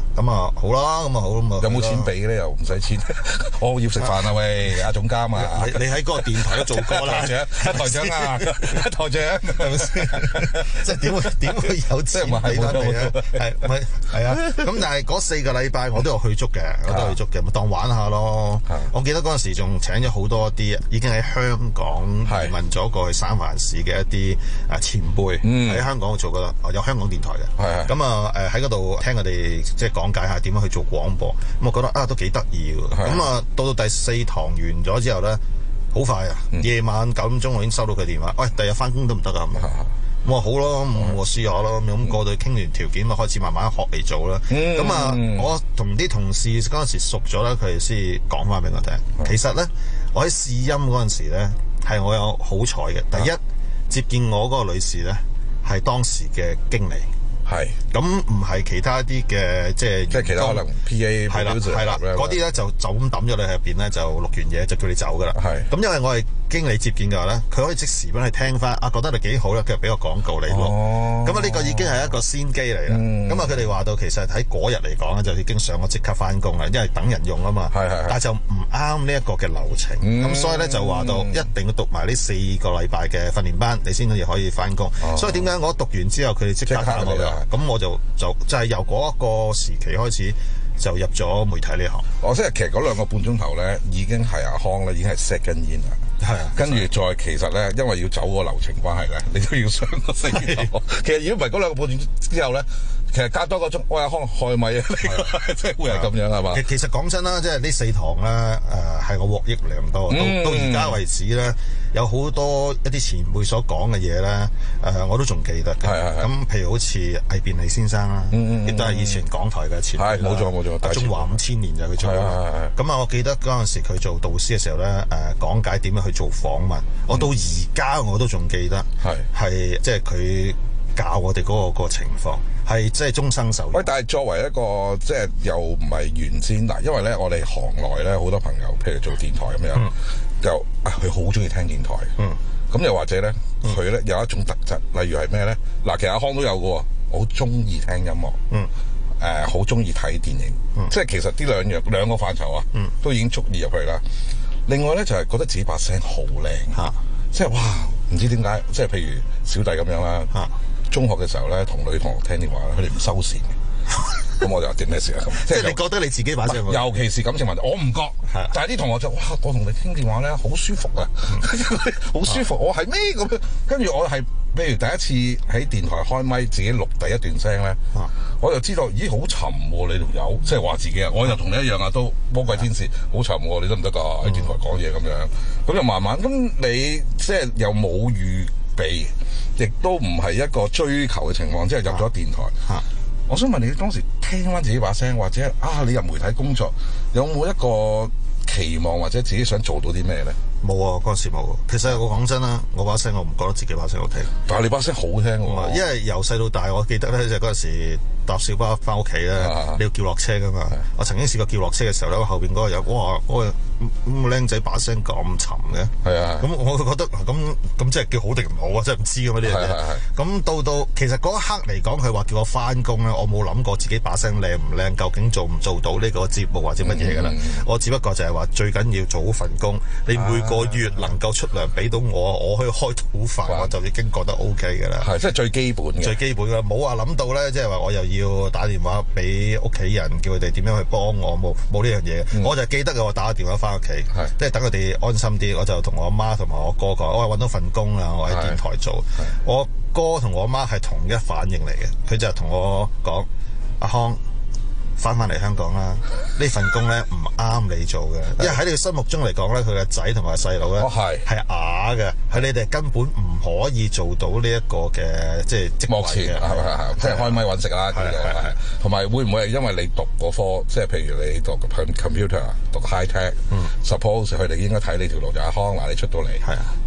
咁啊好啦，咁啊好咁啊。 有冇錢俾咧？又唔使錢，我要食飯啊！喂，阿總監啊， 你你喺嗰個電台都做過啦， 台長，台長啊，台長係咪先？ 即係點會點會有錢俾翻你啊？係咪係啊？咁但係嗰四個禮拜我都有去足嘅，我都有去足嘅，咪當玩下咯。我記得嗰陣時仲請咗好多啲已經喺香港移民咗過去三藩市嘅一啲啊前輩喺香港做噶啦，有香港電台嘅。咁啊誒喺嗰度聽佢哋即係講解下點樣去做廣播，咁我覺得啊都幾得意喎。咁啊到到第四堂完咗之後咧，好快啊！夜晚九點鐘我已經收到佢電話，喂，第日翻工得唔得啊？我話好咯，咁我試下咯，咁過到傾完條件，咪開始慢慢學嚟做啦。咁啊，我同啲同事嗰陣時熟咗咧，佢哋先講翻俾我聽。其實咧，我喺試音嗰陣時咧，係我有好彩嘅。第一，接見我嗰個女士咧，係當時嘅經理。係，咁唔係其他啲嘅，即係即係其他可能 P A 係啦，係啦，嗰啲咧就就咁抌咗你喺入邊咧，就錄完嘢就叫你走噶啦。係，咁因為我係經理接見嘅話咧，佢可以即時俾你聽翻，啊覺得你幾好咧，佢就俾個廣告你錄。哦，咁啊呢個已經係一個先機嚟啦。咁啊佢哋話到其實喺嗰日嚟講咧，就已經上咗即刻翻工啦，因為等人用啊嘛。係係係。但係就唔啱呢一個嘅流程，咁所以咧就話到一定要讀埋呢四個禮拜嘅訓練班，你先至可以翻工。所以點解我讀完之後佢哋即刻打我啦？咁我就就就係由嗰一個時期開始就入咗媒體呢行。 我即係其實嗰兩個半鐘頭咧，已經係阿康咧，已經係 set 緊煙啦。係啊，跟住再其實咧，因為要走個流程關係咧，你都要上個四堂。其實如果唔係嗰兩個半鐘之後咧，其實隔多個鐘，喂，阿康開咪啊，即係會係咁樣係嘛？ 其實講真啦，即係呢四堂咧，誒係我獲益良多。到到而家為止咧，有好多一啲前輩所講嘅嘢咧，誒我都仲記得嘅。係係係。咁譬如好似魏便利先生啦，亦都係以前港台嘅前輩啦。係冇錯冇錯。中華五千年就佢做。係係係。咁啊，我記得嗰陣時佢做導師嘅時候咧，誒講解點樣去做訪問，我到而家我都仲記得。係係即係佢教我哋嗰個個情況。係即係終生受用。喂，但係作為一個即係又唔係原先嗱，因為咧我哋行內咧好多朋友，譬如做電台咁樣，嗯、就啊佢好中意聽電台。嗯。咁又或者咧，佢咧、嗯、有一種特質，例如係咩咧？嗱，其實阿康都有嘅喎，好中意聽音樂。嗯。誒、呃，好中意睇電影。嗯。即係其實呢兩樣兩個範疇啊，嗯，都已經足以入去啦。另外咧就係、是、覺得自己把聲好靚嚇，即係哇，唔知點解，即係譬如小弟咁樣啦嚇。中學嘅時候咧，同女同學聽電話，佢哋唔收線嘅。咁我就話點咩事啊？咁即係你覺得你自己把聲，尤其是感情問題，我唔覺。係，但係啲同學就哇，我同你傾電話咧，好舒服啊，好舒服。我係咩咁樣？跟住我係，譬如第一次喺電台開咪，自己錄第一段聲咧，我就知道，咦，好沉喎！你條友，即係話自己啊，我就同你一樣啊，都魔鬼天使，好沉喎，你得唔得㗎？喺電台講嘢咁樣，咁就慢慢，咁你即係又冇預備。亦都唔係一個追求嘅情況，即係入咗電台。啊、我想問你當時聽翻自己把聲，或者啊，你入媒體工作有冇一個期望，或者自己想做到啲咩咧？冇啊，嗰陣時冇。其實我講真啦，我把聲我唔覺得自己把聲好聽，但係你把聲好聽喎。因為由細到大，我記得咧就嗰陣時搭小巴翻屋企咧，啊、你要叫落車噶嘛。啊、我曾經試過叫落車嘅時候咧，後邊嗰個人哇，嗰、嗰個咁個僆仔把聲咁沉嘅，係啊。咁我覺得咁咁即係叫好定唔好啊？真係唔知㗎嘛呢樣嘢。咁到到其實嗰一刻嚟講，佢話叫我翻工咧，我冇諗過自己把聲靚唔靚，究竟做唔做到呢個節目或者乜嘢㗎啦。嗯、我只不過就係話最緊要做好份工，你每個月能夠出糧俾到我，我可以開到飯，哇我就已經覺得 O K 㗎啦。係，即係最基本嘅。最基本㗎，冇話諗到咧，即係話我又要打電話俾屋企人，叫佢哋點樣去幫我，冇冇呢樣嘢。嗯、我就記得我打個電話翻屋企，即係等佢哋安心啲。我就同我阿媽同埋我哥講，我係揾到份工啦，我喺電台做。我哥同我阿媽係同一反應嚟嘅，佢就同我講：阿康，翻返嚟香港啦！呢份工咧唔啱你做嘅，因為喺你嘅心目中嚟講咧，佢嘅仔同埋細佬咧係啞嘅，係你哋根本唔可以做到呢一個嘅即係職位嘅，係係係，即係開咪揾食啦。係係係，同埋會唔會係因為你讀嗰科，即係譬如你讀 computer、讀 high tech，suppose 佢哋應該睇你條路就阿康嗱，你出到嚟，係啊，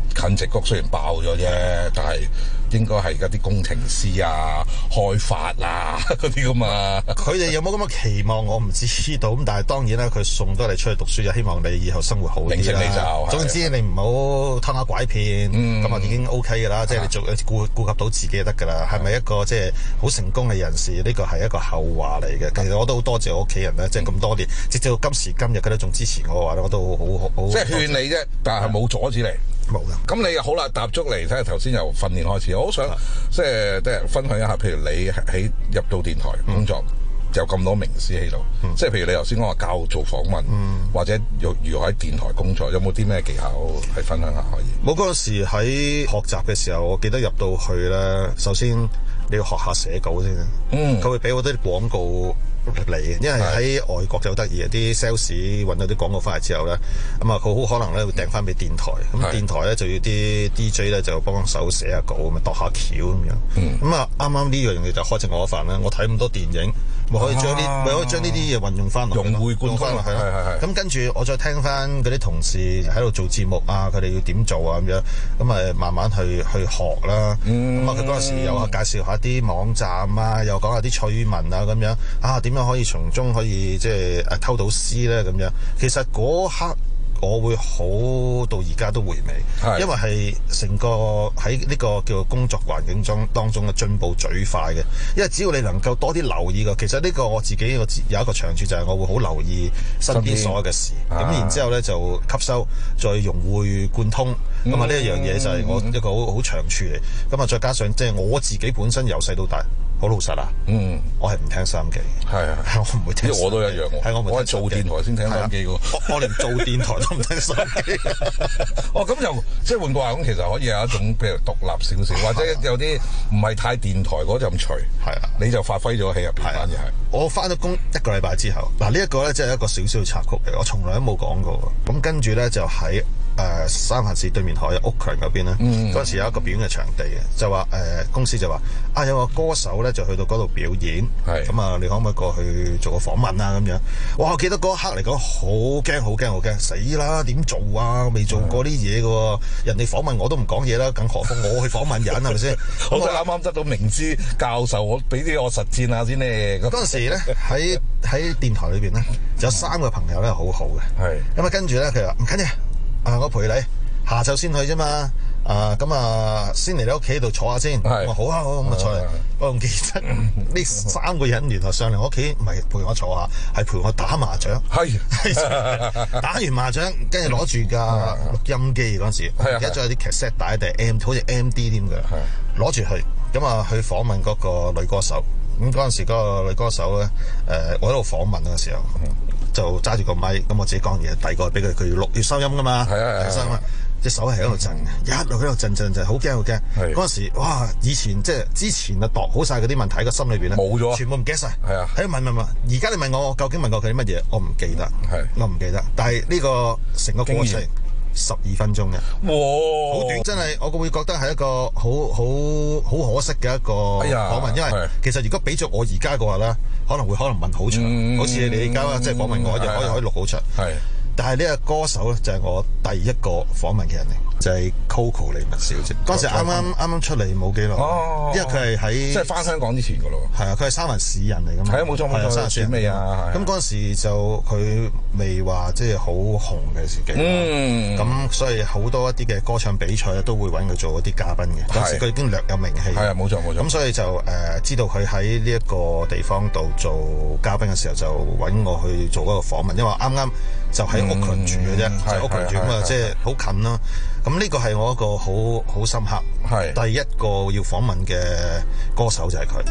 近直谷雖然爆咗啫，但係應該係而家啲工程師啊、開發啊嗰啲噶嘛。 佢哋有冇咁嘅期望我唔知道，咁但係當然啦，佢送多你出去讀書就希望你以後生活好啲啦。 認識你就總之你唔好偷呃拐騙，咁啊、嗯、已經 OK 噶啦，即係你做顧顧及到自己就得噶啦。係咪一個即係好成功嘅人士？呢個係一個後話嚟嘅。其實我都好多謝我屋企人咧，即係咁多年，直至到今時今日佢都仲支持我嘅話咧，我都好好。 即係勸你啫，但係冇阻止你。 冇噶， 咁你好啦，踏足嚟睇下頭先由訓練開始，我好想即係即係分享一下，譬如你喺入到電台工作，嗯、有咁多名師喺度，嗯、即係譬如你頭先講話教做訪問，嗯、或者如如何喺電台工作，有冇啲咩技巧係分享下可以？ 我嗰陣時喺學習嘅時候，我記得入到去咧，首先你要學下寫稿先，嗯，佢會俾好多啲廣告嚟嘅，因為喺外國就好得意嘅，啲 sales 揾到啲廣告翻嚟之後咧，咁啊佢好可能咧會掟翻俾電台，咁電台咧就要啲 D J 咧就幫手寫下稿，咁啊度下橋咁樣，咁啊啱啱呢樣嘢就開正我飯啦，我睇咁多電影，咪可以將啲咪可以將呢啲嘢運用翻落， 融會貫通，係係係。 咁跟住我再聽翻嗰啲同事喺度做節目啊，佢哋要點做啊咁樣，咁啊慢慢去去學啦。咁啊佢嗰陣時又介紹下啲網站啊，又講下啲趣聞啊咁樣啊點。點樣可以從中可以即係誒偷到師咧咁樣？其實嗰刻我會好到而家都回味，因為係成個喺呢個叫做工作環境中當中嘅進步最快嘅。因為只要你能夠多啲留意嘅，其實呢個我自己有一個長處就係我會好留意身邊所有嘅事，咁然之後咧就吸收再融會貫通。咁啊呢一樣嘢就係我一個好好長處嚟。咁啊再加上即係我自己本身由細到大。好老實啊！嗯，我係唔聽收音機，係啊，我唔會聽。 我都一樣喎，係我我係做電台先聽收音機嘅。 我連做電台都唔聽收音機。 哦，咁就即係換句話講，其實可以有一種譬如獨立少少，或者有啲唔係太電台嗰陣除，係啊，你就發揮咗喺入邊，反而係。 我翻咗工一個禮拜之後，嗱呢一個咧，即係一個少少嘅插曲嚟，我從來都冇講過。咁跟住咧就喺。誒、呃、三藩市對面海 Oakland 嗰邊咧，嗰、嗯、陣時有一個表演嘅場地嘅，就話誒、呃、公司就話啊有個歌手咧就去到嗰度表演，咁啊你可唔可以過去做個訪問啊咁樣？哇！我記得嗰一刻嚟講好驚好驚好驚，死啦點做啊？未做過啲嘢嘅喎，人哋訪問我都唔講嘢啦，更何況我去訪問人係咪先？ 我都啱啱得到明知教授，我俾啲我實踐下先咧。 嗰陣時咧喺喺電台裏邊咧，有三個朋友咧好好嘅，咁啊跟住咧佢話唔緊要。啊！我陪你下晝先去啫嘛。啊咁啊，先嚟你屋企度坐下先。我話好啊，好咁啊坐嚟。我仲記得呢三個人原來上嚟我屋企唔係陪我坐下，係陪我打麻雀。係打完麻雀，跟住攞住架錄音機嗰陣時，而家仲有啲 cassette 帶定 M， 好似 M D 添嘅。攞住去咁啊，去訪問嗰個女歌手。咁嗰陣時嗰個女歌手咧，誒我喺度訪問嘅時候。就揸住個咪，咁我自己講嘢，遞過去俾佢，佢要錄要收音噶嘛，係啊係收音啊，隻手係喺度震嘅，一路喺度震震震，好驚好驚。嗰陣時，哇！以前即係之前啊，度好晒嗰啲問題喺個心裏邊咧，冇咗，全部唔記得晒。係啊，喺度問問問，而家你問我，我究竟問過佢啲乜嘢？我唔記得，係我唔記得。但係呢個成個過程十二分鐘嘅，哇！好短，真係我會覺得係一個好好好可惜嘅一個訪問，因為其實如果俾咗我而家嘅話咧。可能會可能問好長，嗯、好似你而家即係訪問我，就可以可以錄好長。係，但係呢個歌手咧就係我第一個訪問嘅人嚟，就係、是、Coco 李玟小姐。嗰時啱啱啱啱出嚟冇幾耐，因為佢係喺即係翻香港之前噶咯。係啊，佢係三藩市人嚟噶嘛。係啊，冇錯冇錯。三藩市未啊？咁嗰陣時就佢未話即係好紅嘅時期。嗯。咁所以好多一啲嘅歌唱比賽咧都會揾佢做一啲嘉賓嘅。嗰時佢已經略有名氣。係啊，冇錯冇錯。咁所以就誒、呃、知道佢喺呢一個地方度做嘉賓嘅時候，就揾我去做嗰個訪問，因為啱啱就喺屋企住嘅啫，就屋企住咁啊，即係好近啦。咁呢個係我一個好好深刻，係第一個要訪問嘅歌手就係佢。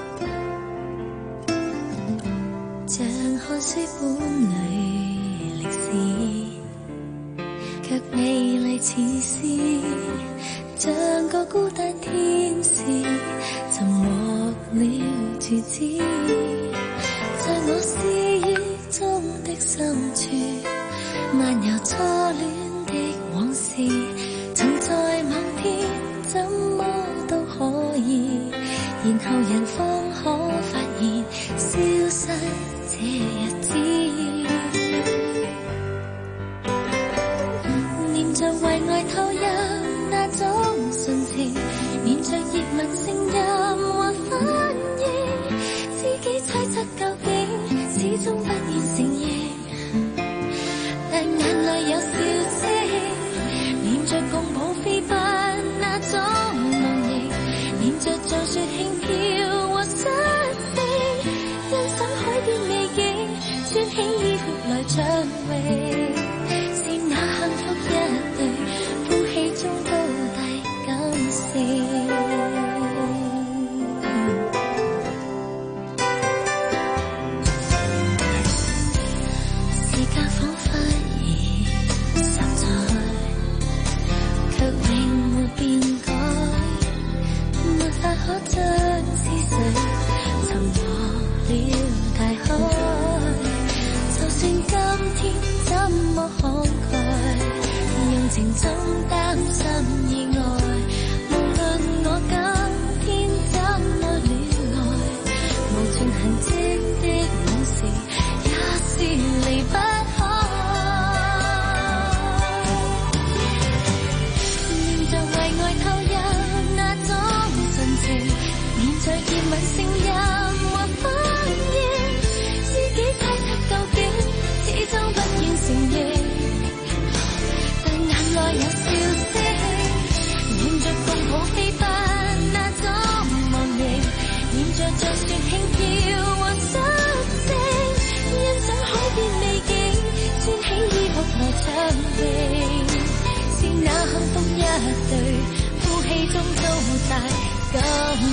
像看書本裡歷史，卻美麗似詩，像個孤單天使，尋獲了住址，在我詩意中的深處，漫遊初戀的往事，曾在某天怎麼都可以，然後人方可發現消失這日子，念着為愛偷一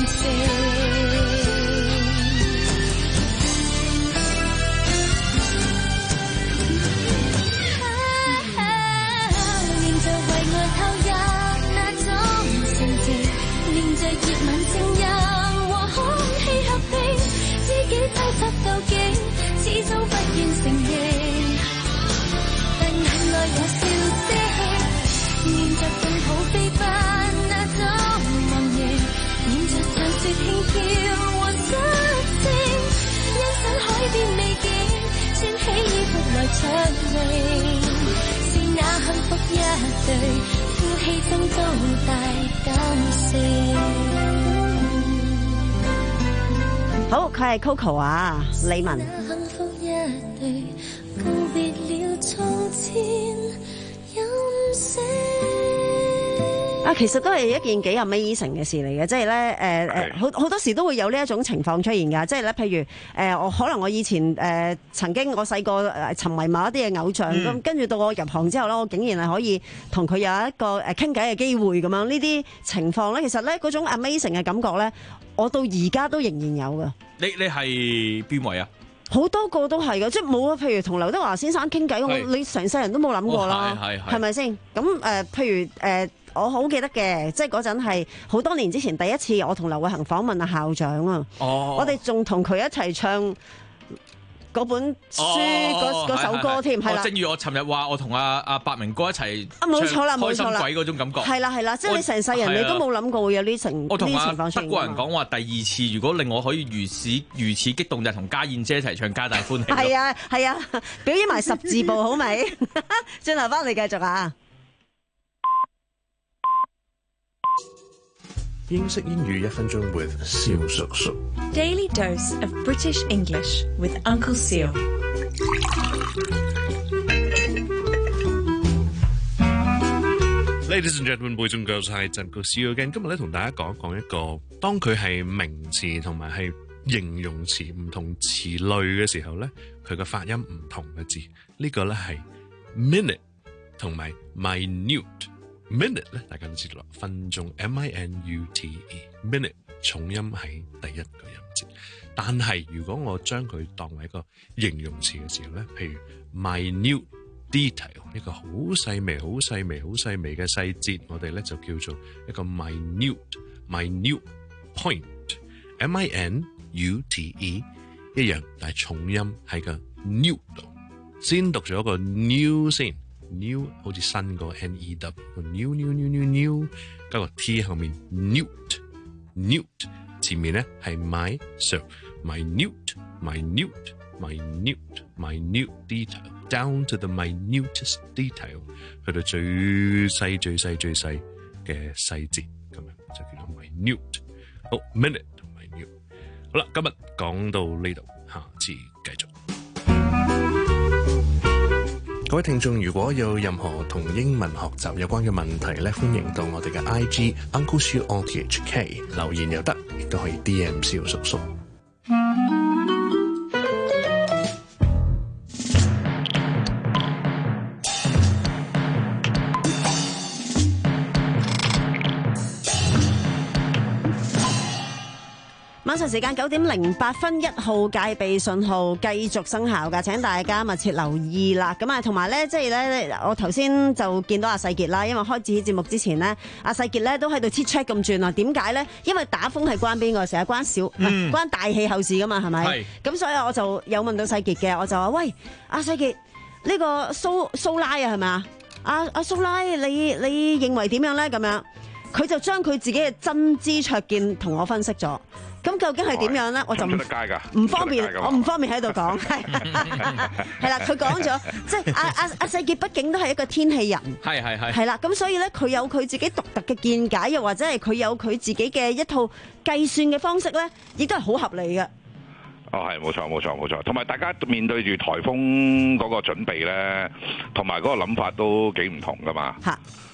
好，佢係 Coco 啊，李玟。啊，其實都係一件幾 amazing 嘅事嚟嘅，即係咧誒誒，好好多時都會有呢一種情況出現㗎，即係咧，譬如誒、呃，我可能我以前誒、呃、曾經我細個誒沉迷某一啲嘅偶像，咁、嗯、跟住到我入行之後咧，我竟然係可以同佢有一個誒傾偈嘅機會咁樣，呢啲情況咧，其實咧嗰種 amazing 嘅感覺咧，我到而家都仍然有㗎。你你係邊位啊？好多個都係嘅，即係冇啊！譬如同劉德華先生傾偈，我你成世人都冇諗過啦，係咪先？咁誒、呃，譬如誒。呃我好記得嘅，即係嗰陣係好多年之前第一次我同劉偉恒訪問阿校長啊，哦、我哋仲同佢一齊唱嗰本書嗰、哦、首歌添，係啦。正如我尋日話，我同阿阿白明哥一齊啊，冇錯啦，冇錯啦，開心鬼嗰種感覺。係啦係啦，即係你成世人你都冇諗過會有呢情呢啲情況出現。德國人講話第二次，如果令我可以如此如此激動，就係同家燕姐一齊唱《皆大歡喜》。係啊係啊，表演埋十字步好未？轉頭翻嚟繼續啊！ 英式英語一分鐘 with 蕭叔叔。 Daily dose of British English with Uncle Seal。 Ladies and gentlemen, boys and girls， 係Uncle Seal again。今日咧同大家講一講一個，當佢係名詞同埋係形容詞唔同詞類嘅時候咧，佢嘅發音唔同嘅字。呢個咧係 minute 同埋 minute。minute 咧，大家都知道啦，分鐘 M I N U T E。minute 重音喺第一個音節，但係如果我將佢當為一個形容詞嘅時候咧，譬如 minute detail 一個好細微、好細微、好細微嘅細節，我哋咧就叫做一個 minute minute point。M I N U T E 一樣，但係重音喺個 new 度，先讀咗個 new 先。new 好似新個 N E W new new new new new 加個 T 後面 newt newt 前面咧係 my so minute minute minute minute detail down to the minutest detail 去到最細最細最細嘅細節咁樣就叫做 minute。好 minute 同 minute。好啦，今日講到呢度，下次繼續。各位聽眾，如果有任何同英文學習有關嘅問題咧，歡迎到我哋嘅 I G Uncle Siu O T H K 留言又得，亦都可以 D M 蕭叔叔。 晚上時間九點零八分，一號戒備信號繼續生效㗎，請大家密切留意啦。咁啊，同埋咧，即係咧，我頭先就見到阿世傑啦，因為開始節目之前咧，阿世傑咧都喺度 check check 咁轉啊。點解咧？因為打風係關邊個事啊？關小、嗯、關大氣候事噶嘛，係咪？係。咁所以我就有問到世傑嘅，我就話：喂，阿世傑，呢、呢個蘇蘇拉啊，係咪啊？阿阿蘇拉，你你認為點樣咧？咁樣，佢就將佢自己嘅真知灼見同我分析咗。咁究竟係點樣咧？我就唔唔方便，我唔方便喺度講。係係啦，佢講咗，即係阿阿阿世傑，畢竟都係一個天氣人。係係係。係啦，咁所以咧，佢有佢自己獨特嘅見解，又或者係佢有佢自己嘅一套計算嘅方式咧，亦都係好合理嘅。 哦，係冇錯冇錯冇錯，同埋大家面對住颱風嗰個準備咧，同埋嗰個諗法都幾唔同噶嘛。嚇！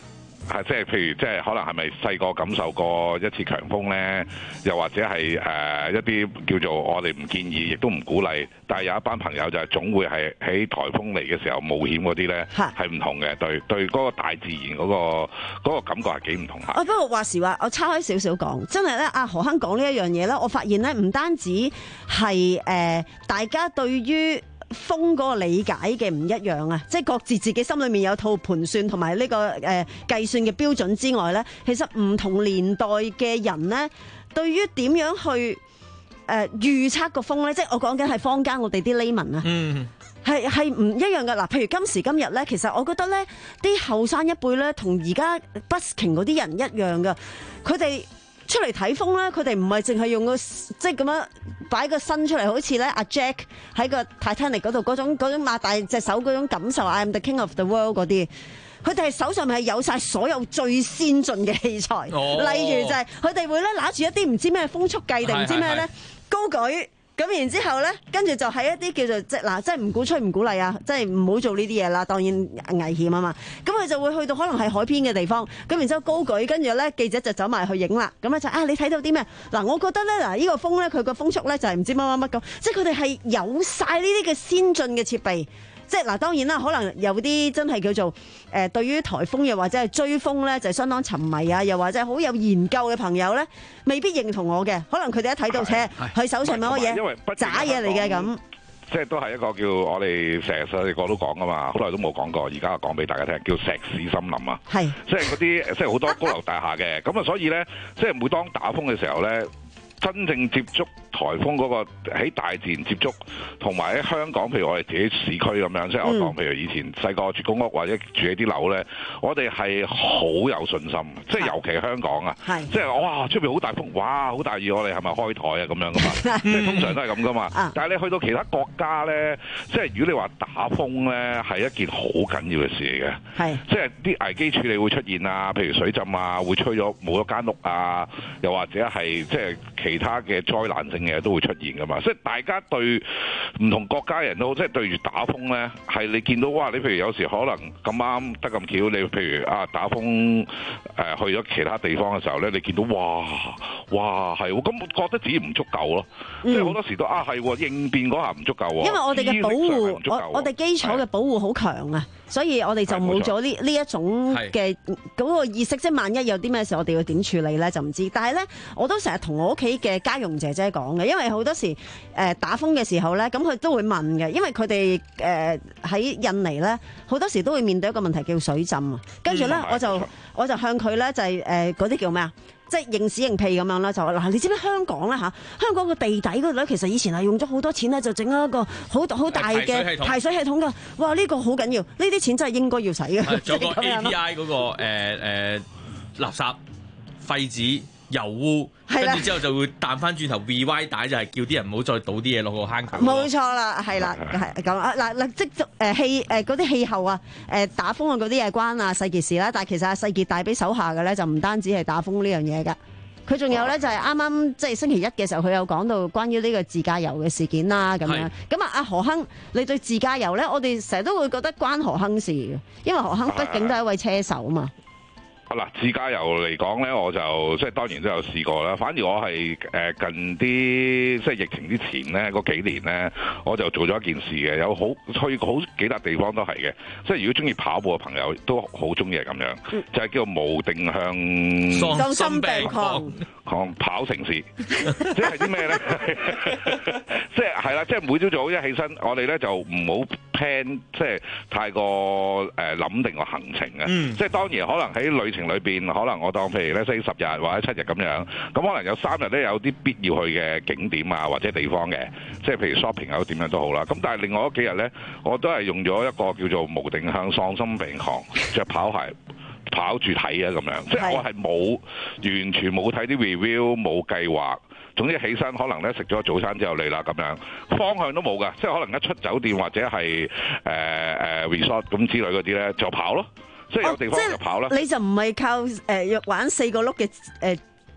係即係譬如即係可能係咪細個感受過一次強風咧？又或者係誒、呃、一啲叫做我哋唔建議，亦都唔鼓勵，但係有一班朋友就係總會係喺颱風嚟嘅時候冒險嗰啲咧，係唔同嘅，對對嗰個大自然嗰、嗰個嗰個感覺係幾唔同下。 啊，不過話時話，我岔開少少講，真係咧，阿何亨講呢一樣嘢咧，我發現咧，唔單止係誒、呃、大家對於風嗰個理解嘅唔一樣啊，即係各自自己心裏面有套盤算同埋呢個誒、呃、計算嘅標準之外咧，其實唔同年代嘅人咧，對於點樣去誒預測個風咧，即係我講緊係坊間我哋啲 layman 啊， 嗯， 係係唔一樣噶。嗱，譬如今時今日咧，其實我覺得咧，啲後生一輩咧，同而家 busking 嗰啲人一樣噶，佢哋出嚟睇風咧，佢哋唔係淨係用個即係咁樣擺個身出嚟，好似咧阿 Jack 喺個 Titanic 嗰度嗰種嗰種擘大隻手嗰種感受 ，I am the king of the world 嗰啲。佢哋係手上係有晒所有最先進嘅器材， 哦、 例如就係佢哋會咧拿住一啲唔知咩風速計定唔知咩咧高舉。咁然之後咧，跟住就喺一啲叫做即嗱，即係唔鼓吹唔鼓勵啊，即係唔好做呢啲嘢啦，當然危險啊嘛。咁佢就會去到可能係海邊嘅地方，咁然之後高舉，跟住咧記者就走埋去影啦。咁咧就啊，你睇到啲咩？嗱，我覺得咧嗱，呢個風咧佢個風速咧就係唔知乜乜乜咁，即係佢哋係有晒呢啲嘅先進嘅設備。即係嗱，當然啦，可能有啲真係叫做誒、呃，對於颱風又或者係追風咧，就係相當沉迷啊，又或者係好有研究嘅朋友咧，未必認同我嘅。可能佢哋一睇到車，佢手上冇乜嘢，渣嘢嚟嘅咁。 即係都係一個叫我哋成日細個都講噶嘛，好耐都冇講過，而家講俾大家聽，叫石屎森林啊。 係， 即係嗰啲即係好多高樓大廈嘅，咁啊，所以咧，即係每當打風嘅時候咧，真正接觸颱風嗰個喺大自然接觸，同埋喺香港，譬如我哋自己市區咁樣，即係我講，譬如以前細個住公屋或者住喺啲樓咧，我哋係好有信心，即係尤其係香港啊，即係哇出邊好大風，哇好大雨，我哋係咪開台啊咁樣噶嘛？即係通常都係咁噶嘛。但係你去到其他國家咧，即係如果你話打風咧，係一件好緊要嘅事嚟嘅， 係即係啲危機處理會出現啊，譬如水浸啊，會吹咗冇咗間屋啊，又或者係即係其他嘅災難性嘅都會出現噶嘛，即係大家對唔同國家人都即係對住打風咧，係你見到哇！你譬如有時可能咁啱得咁巧，你譬如啊打風誒、呃、去咗其他地方嘅時候咧，你見到哇哇係，我咁覺得自己唔足夠咯，嗯、即係好多時都啊係應變嗰下唔足夠喎， 因為我哋嘅保護， 我我哋基礎嘅保護好強啊，所以我哋就冇咗呢呢一種嘅嗰個意識，即係萬一有啲咩事，我哋要點處理咧就唔知。但係咧，我都成日同我屋企嘅家傭姐姐講嘅，因為好多時誒、呃、打風嘅時候咧，咁佢都會問嘅，因為佢哋誒喺印尼咧，好多時都會面對一個問題叫水浸啊。跟住咧，我就我就向佢咧就係誒嗰啲叫咩啊？即係認屎認屁咁樣啦，就話嗱，你知唔知香港咧嚇？香港個地底嗰度咧，其實以前係用咗好多錢咧，就整一個好好大嘅排水系統㗎。哇！呢、呢個好緊要，呢啲錢真係應該要使嘅。 仲有個 A P I 嗰、嗰個誒、呃呃、垃圾廢紙。油污，跟住之後就會彈翻轉頭 rewind 帶，就係叫啲人唔好再倒啲嘢落個坑渠。 冇錯啦，係啦，係咁啊嗱嗱，即誒氣誒嗰啲氣候啊，誒打風啊嗰啲嘢關啊世傑事啦。但係其實阿世傑帶俾手下嘅咧，就唔單止係打風呢樣嘢㗎。佢仲有咧就係啱啱即係星期一嘅時候，佢有講到關於呢個自駕遊嘅事件啦咁樣。咁啊，阿何亨，你對自駕遊咧，我哋成日都會覺得關何亨事嘅，因為何亨畢竟都係一位車手啊嘛。 嗱，自駕遊嚟講咧，我就即係當然都有試過啦。反而我係誒近啲即係疫情之前咧嗰幾年咧，我就做咗一件事嘅，有好去好幾笪地方都係嘅。即係如果中意跑步嘅朋友都好中意係咁樣，嗯、就係叫做無定向喪心病狂狂跑城市，即係啲咩咧？即係係啦，即係每朝早一起身，我哋咧就唔好 plan，即係太過誒諗定個行程啊。嗯、即係當然可能喺旅程裏邊，可能我當譬如咧，四十日或者七日咁樣，咁可能有三日咧有啲必要去嘅景點啊，或者地方嘅，即係譬如 shopping 又點樣都好啦。咁但係另外嗰幾日咧，我都係用咗一個叫做無定向喪心病狂，着跑鞋跑住睇啊咁樣，即係我係冇完全冇睇啲 review， 冇計劃。總之起身可能咧食咗早餐之後嚟啦咁樣，方向都冇㗎，即係可能一出酒店或者係誒誒 resort 咁之類嗰啲咧就跑咯。即係有地方就跑啦、哦， 你就唔係靠誒、呃、玩四個轆嘅誒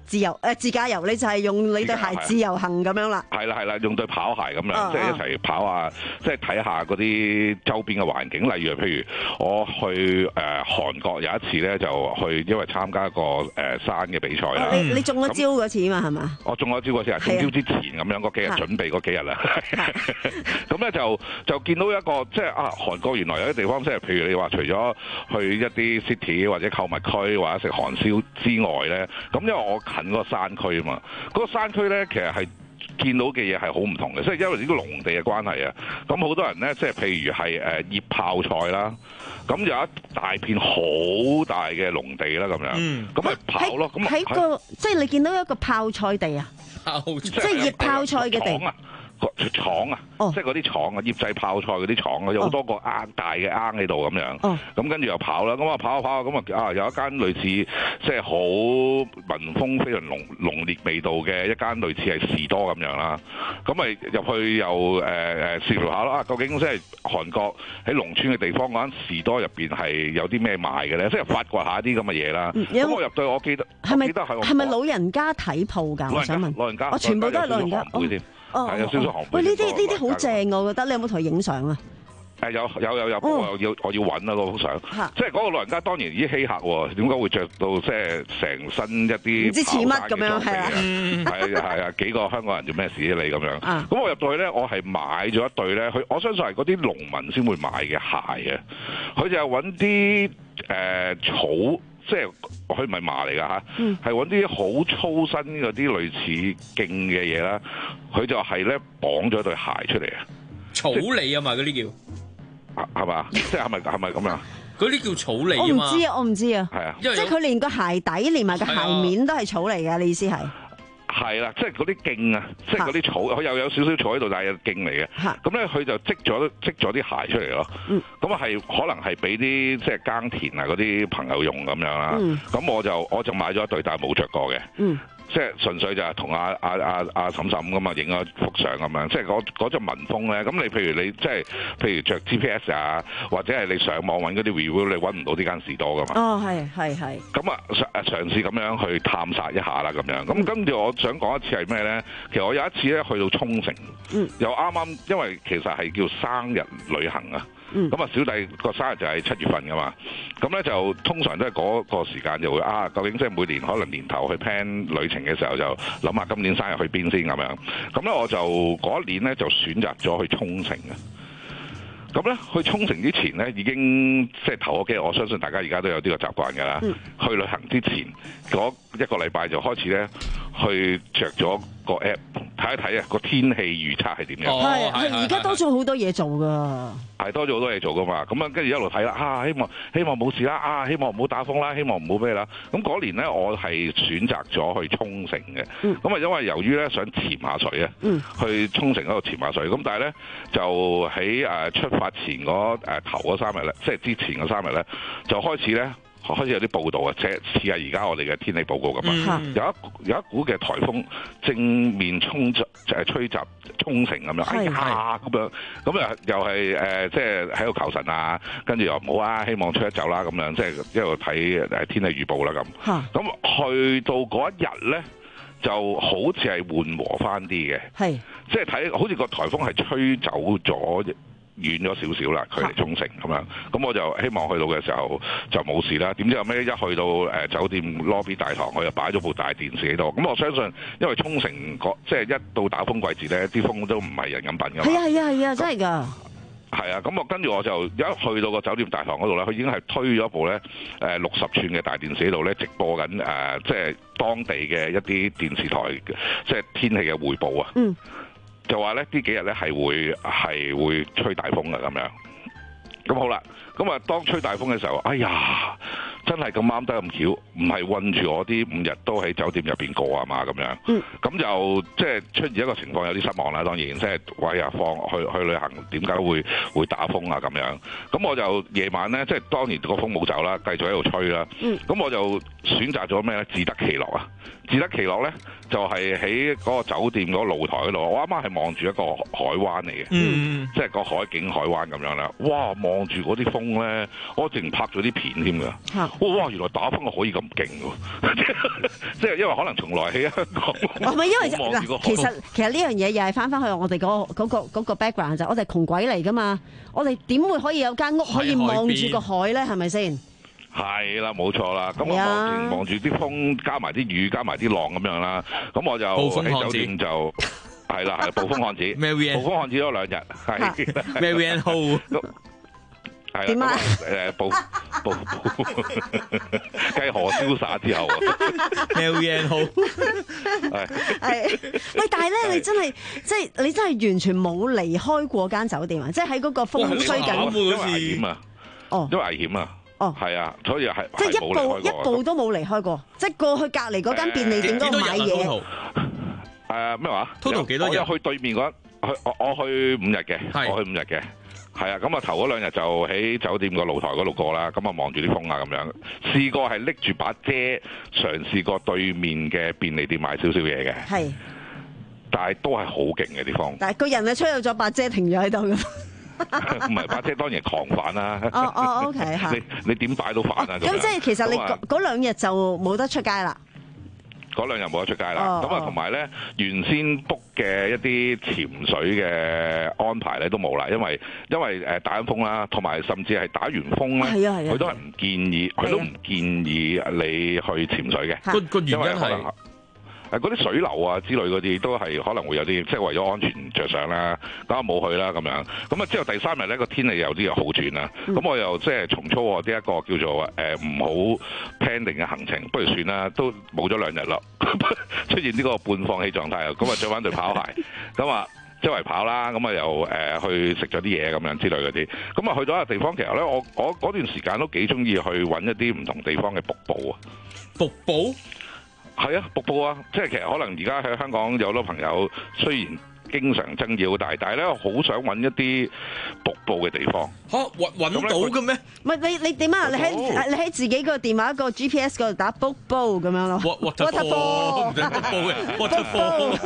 自由誒自駕遊，你就係用你對鞋自由行咁樣啦。 係啦係啦，用對跑鞋咁樣， 啊、 即係一齊跑下，即係睇下嗰啲周邊嘅環境。例如譬如我去誒、呃、韓國有一次咧，就去因為參加一個誒、呃、山嘅比賽啦、 啊。你你中咗招嗰次嘛係嘛？ 我中咗招嗰次係中招之前咁樣嗰幾日準備嗰幾日啦。咁咧就就見到一個即係啊韓國原來有啲地方即係譬如你話除咗去一啲 city 或者購物區或者食韓燒之外咧，咁因為我近嗰個山區啊嘛，嗰、嗰個山區咧其實係見到嘅嘢係好唔同嘅，即係因為呢個農地嘅關係啊，咁好多人咧即係譬如係誒醃泡菜啦，咁有一大片好大嘅農地啦咁樣，咁咪跑咯，咁喺個即係你見到一個泡菜地啊，即係醃泡菜嘅地。 廠啊，哦、即係嗰啲廠啊，醃製泡菜嗰啲廠啊，有好多個罌大嘅罌喺度咁樣，咁、哦、跟住又跑啦，咁啊跑啊跑啊，咁啊啊有一間類似即係好民風非常濃濃烈味道嘅一間類似係士多咁樣啦，咁咪入去又誒誒試料下啦，究竟即係韓國喺農村嘅地方嗰間士多入邊係有啲咩賣嘅咧？即係發掘下啲咁嘅嘢啦。咁、嗯、我入到我記得係咪係咪老人家睇鋪㗎？我想問老人家， 我全部都係老人家。哦， 係有少少行。 喂，呢啲呢啲好正，我覺得。你有冇同佢影相啊？ 誒有有有有，不過我要我要揾啊嗰幅相。即係嗰個老人家當然已經稀客喎，點解會着到即係成身一啲唔知似乜咁樣係啊？係啊係啊，幾個香港人做咩事啫你咁樣？咁我入到去咧，我係買咗一對咧，佢我相信係嗰啲農民先會買嘅鞋嘅。佢就係揾啲誒草。即係佢唔係麻嚟㗎嚇，係揾啲好粗身嗰啲類似莖嘅嘢啦，佢就係咧綁咗對鞋出嚟啊！ 草履啊嘛，嗰啲叫係嘛？即係係咪係咪咁樣？ 嗰啲叫草履啊嘛！ 我唔知啊，我唔知啊。 係啊， 即係佢連個鞋底連埋個鞋面都係草嚟嘅，你意思係？ 係啦，即係嗰啲莖啊，即係嗰啲草，佢又有少少草喺度，但係有莖嚟嘅。咁咧，佢就織咗織咗啲鞋出嚟咯。咁啊係可能係俾啲即係耕田啊嗰啲朋友用咁樣啦。咁、嗯、我就我就買咗一對，但係冇着過嘅。嗯即係純粹就係同阿阿阿阿嬸嬸咁啊影咗幅相咁樣，即係嗰嗰種民風咧。咁你譬如你即係譬如着 G P S 啊，或者係你上網揾嗰啲 review，你揾唔到呢間士多噶嘛？哦，係係係。咁啊嘗嘗試咁樣去探索一下啦，咁樣。咁跟住我想講一次係咩咧？其實我有一次咧去到沖繩，嗯、又啱啱因為其實係叫生日旅行啊。咁啊，小弟個生日就係七月份噶嘛，咁咧就通常都係嗰個時間就會啊，究竟即係每年可能年頭去 plan 旅程嘅時候就諗下今年生日去邊先咁樣，咁咧我就嗰一年咧就選擇咗去沖繩嘅。咁咧去沖繩之前咧已經即係頭嗰幾日，我相信大家而家都有呢個習慣㗎啦。嗯、去旅行之前嗰一個禮拜就開始咧去着咗個 app 睇一睇啊個天氣預測係點樣。 係係而家多咗好多嘢做㗎。 係多咗好多嘢做㗎嘛。咁啊跟住一路睇啦，啊希望希望冇事啦，啊希望唔好打風啦，希望唔好咩啦。咁嗰年咧我係選擇咗去沖繩嘅。咁、嗯、啊因為由於咧想潛下水啊，嗯、去沖繩嗰度潛下水。咁但係咧就喺誒出發前嗰誒頭嗰三日咧，即係之前嗰三日咧，就開始咧開始有啲報道啊，即係似下而家我哋嘅天氣報告咁啊、嗯，有一有一股嘅颱風正面衝襲誒吹襲沖繩咁樣，哎呀咁樣，咁啊又係誒即係喺度求神啊，跟住又唔好啊，希望吹得走啦咁樣，即係一路睇誒天氣預報啦咁。咁去到嗰一日咧，就好似係緩和翻啲嘅，係即係睇好似個颱風係吹走咗。遠咗少少啦，距離沖繩咁樣，咁我就希望去到嘅時候就冇事啦。點知後尾一去到誒酒店 lobby 大堂，我又擺咗部大電視喺度。咁我相信，因為沖繩即係一到打風季節咧，啲風都唔係人咁品㗎嘛。係啊係啊係啊，真係㗎。係啊，咁我跟住我就一去到個酒店大堂嗰度咧，佢已經係推咗部咧誒六十寸嘅大電視喺度咧，直播緊誒即係當地嘅一啲電視台即係天氣嘅匯報啊。嗯。就話咧，呢幾日咧係會係會吹大風嘅咁樣。咁好啦，咁啊當吹大風嘅時候，哎呀，真係咁啱得咁巧，唔係困住我啲五日都喺酒店入邊過啊嘛咁樣。嗯。咁就即係出現一個情況，有啲失望啦。當然，即係喂啊放去去旅行，點解會會打風啊咁樣？咁我就夜晚咧，即係當然個風冇走啦，繼續喺度吹啦。嗯。咁我就選擇咗咩咧？自得其樂啊！自得其樂咧，就係喺嗰個酒店嗰個露台嗰度。我啱啱係望住一個海灣嚟嘅，嗯，即係個海景海灣咁樣啦。哇！望住嗰啲風風咧，我淨拍咗啲片添㗎。哇！原來打風係可以咁勁喎，即係因為可能從來喺香港， 唔係因為嗱，其實其實呢樣嘢又係翻返去我哋嗰嗰個嗰個 background 就我哋窮鬼嚟㗎嘛，我哋點會可以有間屋可以望住個海咧？係咪先？ 係啦，冇錯啦。咁我望住望住啲風，加埋啲雨，加埋啲浪咁樣啦。咁我就喺酒店就係啦，係暴風漢子，暴風漢子咗兩日，係 Marianne Ho。 點啊？誒，暴暴暴，繼河瀟灑之後 ，Marianne Ho。 係係，喂！但係咧，你真係即係你真係完全冇離開過間酒店啊！即係喺嗰個風吹緊， 因為危險啊！ 哦， 因為危險啊！哦，係啊，所以係即係一步一步都冇離開過，即係過去隔離嗰間便利店嗰度買嘢。 誒咩話 ？Total 幾多日？ 我去對面嗰去我我去五日嘅，我去五日嘅。係啊，咁啊頭嗰兩日就喺酒店個露台嗰度過啦，咁啊望住啲風啊咁樣，試過係拎住把遮嘗試過對面嘅便利店買少少嘢嘅， 係， 但係都係好勁嘅啲風。但係個人啊吹到咗把遮停咗喺度㗎。 唔係把遮當然狂反啦。 哦哦 ，OK 嚇。 你你點擺都反啊？ 咁即係其實你嗰兩日就冇得出街啦。 嗰兩日冇得出街啦，咁啊同埋咧原先 book 嘅一啲潛水嘅安排咧都冇啦，因為因為誒打緊風啦，同埋甚至係打完風咧，佢都係唔建議，佢都唔建議你去潛水嘅。 個個原因係誒嗰啲水流啊之類嗰啲都係可能會有啲，即係為咗安全着想啦，咁啊冇去啦咁樣。咁啊之後第三日咧個天氣有啲又好轉啦，咁、嗯、我又即係重操我呢一個叫做誒唔好 plan 定嘅行程，不如算啦，都冇咗兩日咯，出現呢個半放棄狀態，咁啊着翻對跑鞋，咁啊周圍跑啦，咁啊又誒去食咗啲嘢咁樣之類嗰啲，咁啊去到一個地方，其實咧我我嗰段時間都幾中意去揾一啲唔同地方嘅瀑布啊， 瀑布。 係啊，瀑布啊，即係其實可能而家喺香港有好多朋友，雖然經常爭議好大，但係咧好想揾一啲瀑布嘅地方。 嚇，揾揾到嘅咩？ 唔係你你點啊？你喺你喺自己個電話個 G P S 嗰度打瀑布咁樣咯。 waterfall 唔使瀑布嘅 waterfall。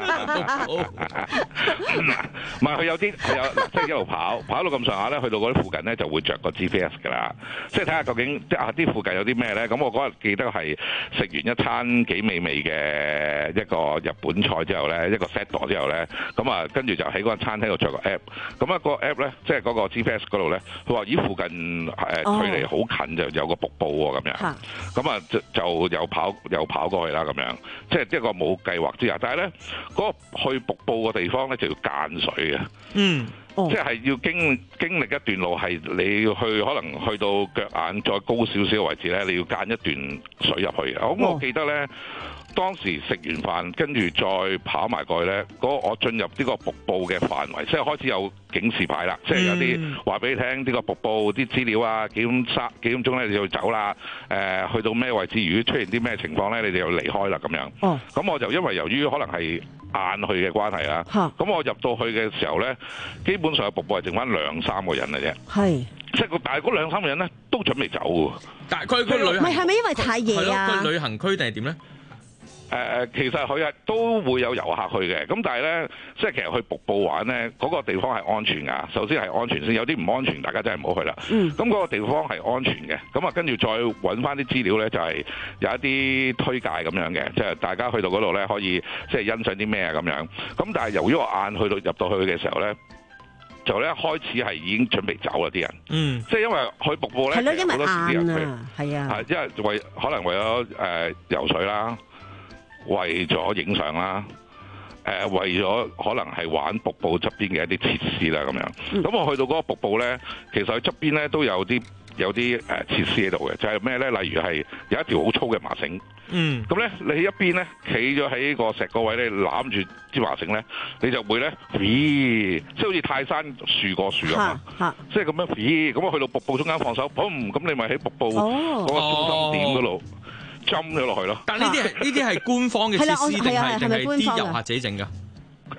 唔係佢有啲佢有即係一路跑跑到咁上下咧，去到嗰啲附近咧就會着個 G P S 㗎啦。即係睇下究竟即係啊啲附近有啲咩咧？咁我嗰日記得係食完一餐幾美味嘅一個日本菜之後咧，一個 set 之後咧。咁啊，跟住就喺嗰間餐廳度着個 app，咁啊個 app 咧，即係嗰個 G P S 嗰度咧，佢話咦附近誒距離好近就有個瀑布喎咁樣，咁啊就就又跑又跑過去啦咁樣，即係一個冇計劃之下，但係咧嗰個去瀑布嘅地方咧就要間水嘅，嗯，即係要經經歷一段路係你要去可能去到腳眼再高少少嘅位置咧，你要間一段水入去嘅，咁我記得咧。當時食完飯，跟住再跑埋過去咧，嗰我進入呢個瀑布嘅範圍，即係開始有警示牌啦，即係有啲話俾你聽呢個瀑布啲資料啊，幾點三幾點鐘咧你就要走啦，誒、呃、去到咩位置，如果出現啲咩情況咧，你哋就離開啦咁樣。哦，咁我就因為由於可能係晏去嘅關係啦，咁我入到去嘅時候咧，基本上瀑布係剩翻兩三個人嘅啫。係。即係個，但係嗰兩三個人咧都準備走喎。 但係佢個旅行唔係係咪因為太夜啊？ 佢旅行區定係點咧？ 誒、呃、其實佢係都會有遊客去嘅，咁但係咧，即係其實去瀑布玩咧，嗰、那個地方係安全㗎。首先係安全先，有啲唔安全，大家真係唔好去啦。嗯。咁嗰個地方係安全嘅，咁啊跟住再揾翻啲資料咧，就係、是、有一啲推介咁樣嘅，即係大家去到嗰度咧可以即係欣賞啲咩啊咁樣。咁但係由於我晏去到入到去嘅時候咧，就咧開始係已經準備走啦啲人。嗯。即係因為去瀑布咧， 係咯，因為好多時啲人晏啊，係啊。 係因為為可能為咗誒、呃、游水啦。為咗影相啦，誒、呃、為咗可能係玩瀑布側邊嘅一啲設施啦咁樣。咁、嗯、我去到嗰個瀑布咧，其實佢側邊咧都有啲有啲誒設施喺度嘅，就係咩咧？例如係有一條好粗嘅麻繩。嗯。咁咧，你喺一邊咧企咗喺個石個位咧，攬住支麻繩咧，你就會咧，咦，即係好似泰山樹過樹咁啊！即係咁樣，咦，咁我去到瀑布中間放手，砰！咁你咪喺瀑布嗰個中心點嗰度。浸咗落去咯， 但呢啲係呢啲係官方嘅設施定係定係啲遊客自己整㗎？ 誒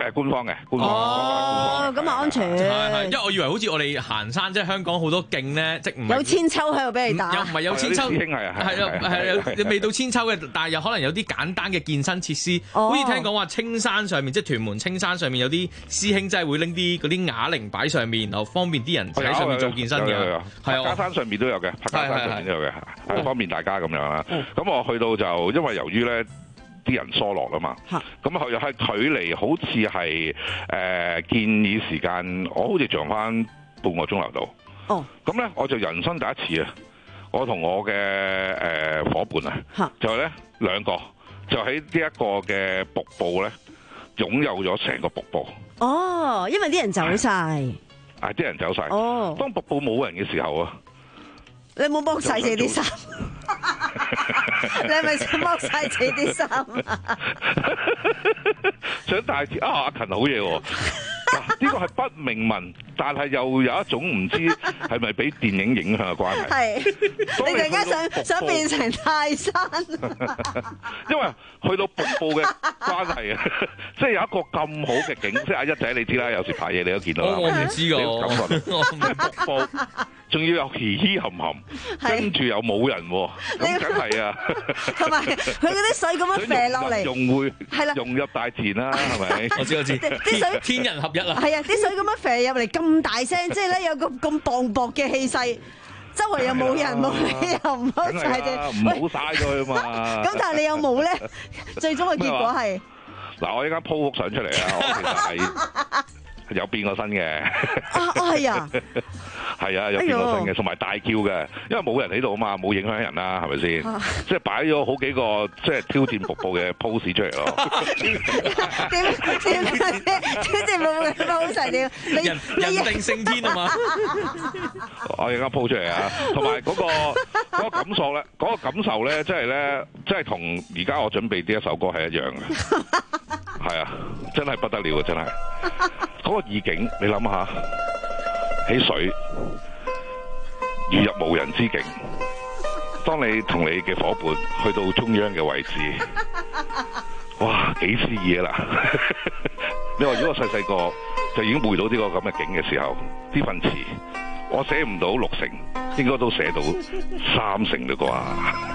誒官方嘅，官方哦，咁啊安全。 係係，因為我以為好似我哋行山，即係香港好多徑咧，即唔係有千秋喺度俾你打， 又唔係有千秋， 師兄係啊， 係啊係啊，未到千秋嘅，但係又可能有啲簡單嘅健身設施，好似聽講話青山上面，即係屯門青山上面有啲師兄真係會拎啲嗰啲啞鈴擺上面，然後方便啲人喺上面做健身嘅。 係啊，柏架山上面都有嘅，柏架山上面都有嘅，係方便大家咁樣啦。咁我去到就因為由於咧。啲人疏落啦嘛，咁佢係距離好似係誒建議時間，我好似長翻半個鐘頭度。哦，咁咧我就人生第一次啊！我同我嘅誒、呃、夥伴啊，就係咧兩個就喺呢一個嘅瀑布咧，擁有咗成個瀑布。 哦，因為啲人走晒， 啊啲人走晒。哦，當瀑布冇人嘅時候啊， 你有冇剝晒自己啲衫？你係咪想剝晒自己啲衫啊？ 想大字啊！阿勤好嘢喎，呢個係不明文，但係又有一種唔知係咪俾電影影響嘅關係。係，你突然間想想變成泰山，因為去到瀑布嘅關係啊，即係有一個咁好嘅景，即係阿一仔你知啦，有時拍嘢你都見到啦。我唔知㗎，感覺即係瀑布。仲要有嘻嘻冚冚，跟住又冇人喎，咁梗係啊！ 同埋佢嗰啲水咁樣射落嚟， 融會係啦，融入大自然啦，係咪？ 我知我知， 啲水天人合一啦。 係啊，啲水咁樣射入嚟咁大聲，即係咧有個咁磅礴嘅氣勢，周圍又冇人，冇你又唔好晒啫， 唔好嘥咗佢嘛。 咁但係你有冇咧？最終嘅結果係嗱，我依家 po 幅相出嚟啊！我其實係有變過身嘅。 啊啊係啊！ 係啊，有變過身嘅，同埋大叫嘅，因為冇人喺度啊嘛，冇影響人啦，係咪先？啊、即係擺咗好幾個即係挑戰瀑布嘅 pose 出嚟咯。 點點挑戰瀑布嘅 pose 點？ 人人定勝天啊嘛！ 我而家 po 出嚟啊，同埋嗰個嗰個感受咧，嗰、嗰個感受咧，即係咧，即係同而家我準備呢一首歌係一樣嘅。係啊，真係不得了啊！真係嗰、嗰個意境，你諗下。起水，如入無人之境。當你同你嘅夥伴去到中央嘅位置，哇，幾詩意啊啦！你話如果我細細個就已經背到呢個咁嘅景嘅時候，呢份詞我寫唔到六成，應該都寫到三成啦啩。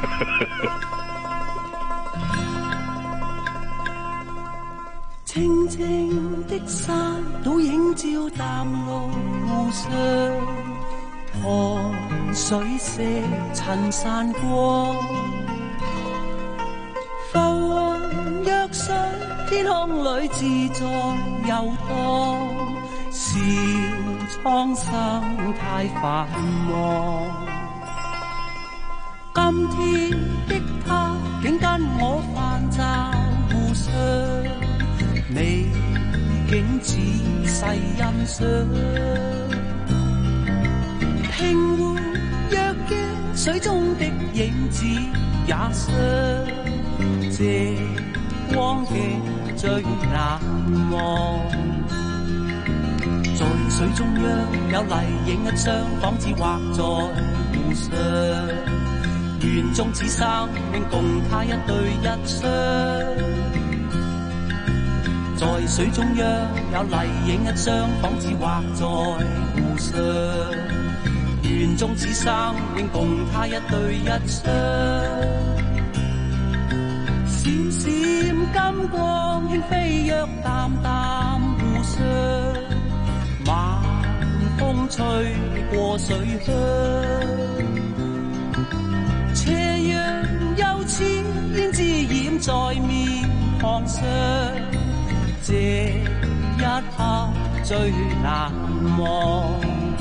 青青的山，倒映照淡路上，河水色襯山光，浮雲躍上天空裏自在遊蕩，笑蒼生太繁忙。今天的他，竟跟我泛照互相。你竟仔細欣賞，平湖若鏡水中的影子也相，這光景最難忘。在水中央有麗影一張，仿似畫在湖上，願終此生永共他一對一雙。在水中央有麗影一張，仿似畫在湖上，願終此生永共他一對一雙。閃閃金光輕飛躍淡淡湖上，晚風吹過水鄉，斜陽又似胭脂染在面龐上，這一刻最難忘。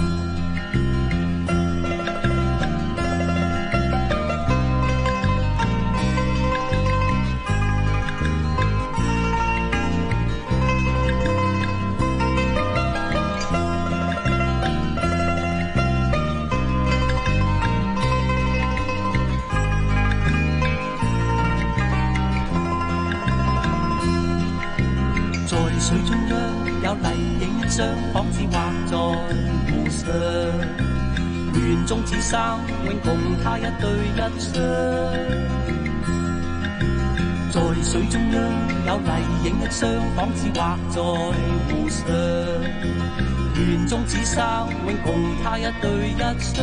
水中央有麗影一張，仿似畫在湖上，願終此生永共他一對一雙。在水中央有麗影一雙，仿似畫在湖上。願終此生永共他一對一雙。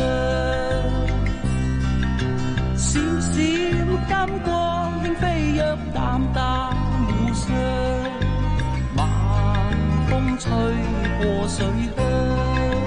閃閃金光輕飛躍，淡淡互相。晚風吹過水鄉。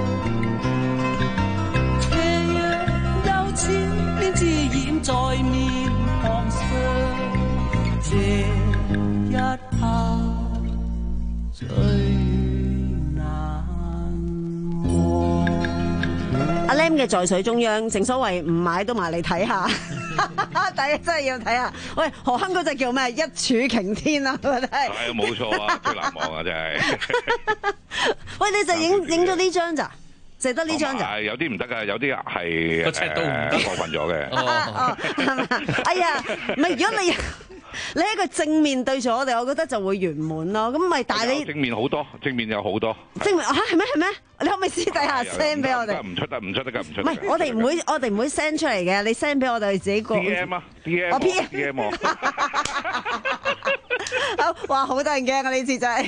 千年之染在面龐上，這一刻最難忘。 阿 Lam 嘅在水中央，正所謂唔買都埋嚟睇下，大家真係要睇下。喂，何鏗嗰隻叫咩？一柱擎天啊！我覺得係。係啊， 冇錯啊，最難忘啊，真係。 喂，你就影影咗呢張咋？淨得呢張咋？ 有啲唔得㗎，有啲係個尺度唔得過分咗嘅。 哦，係嘛？哎呀，唔係，如果你你喺個正面對住我哋，我覺得就會圓滿咯。咁咪但係你正面好多，正面有好多。 正面嚇係咩係咩？你可唔可以私底下 send 俾我哋？ 唔出得唔出得㗎，唔出得。 唔係，我哋唔會我哋唔會 send 出嚟嘅，你 send 俾我哋自己個。 D M 啊，D M， 我 P D M 我。 哇！好得人驚啊！呢次真係。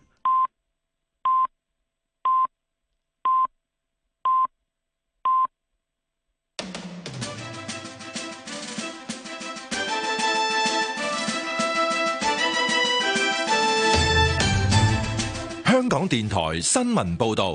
香港電台新聞報導，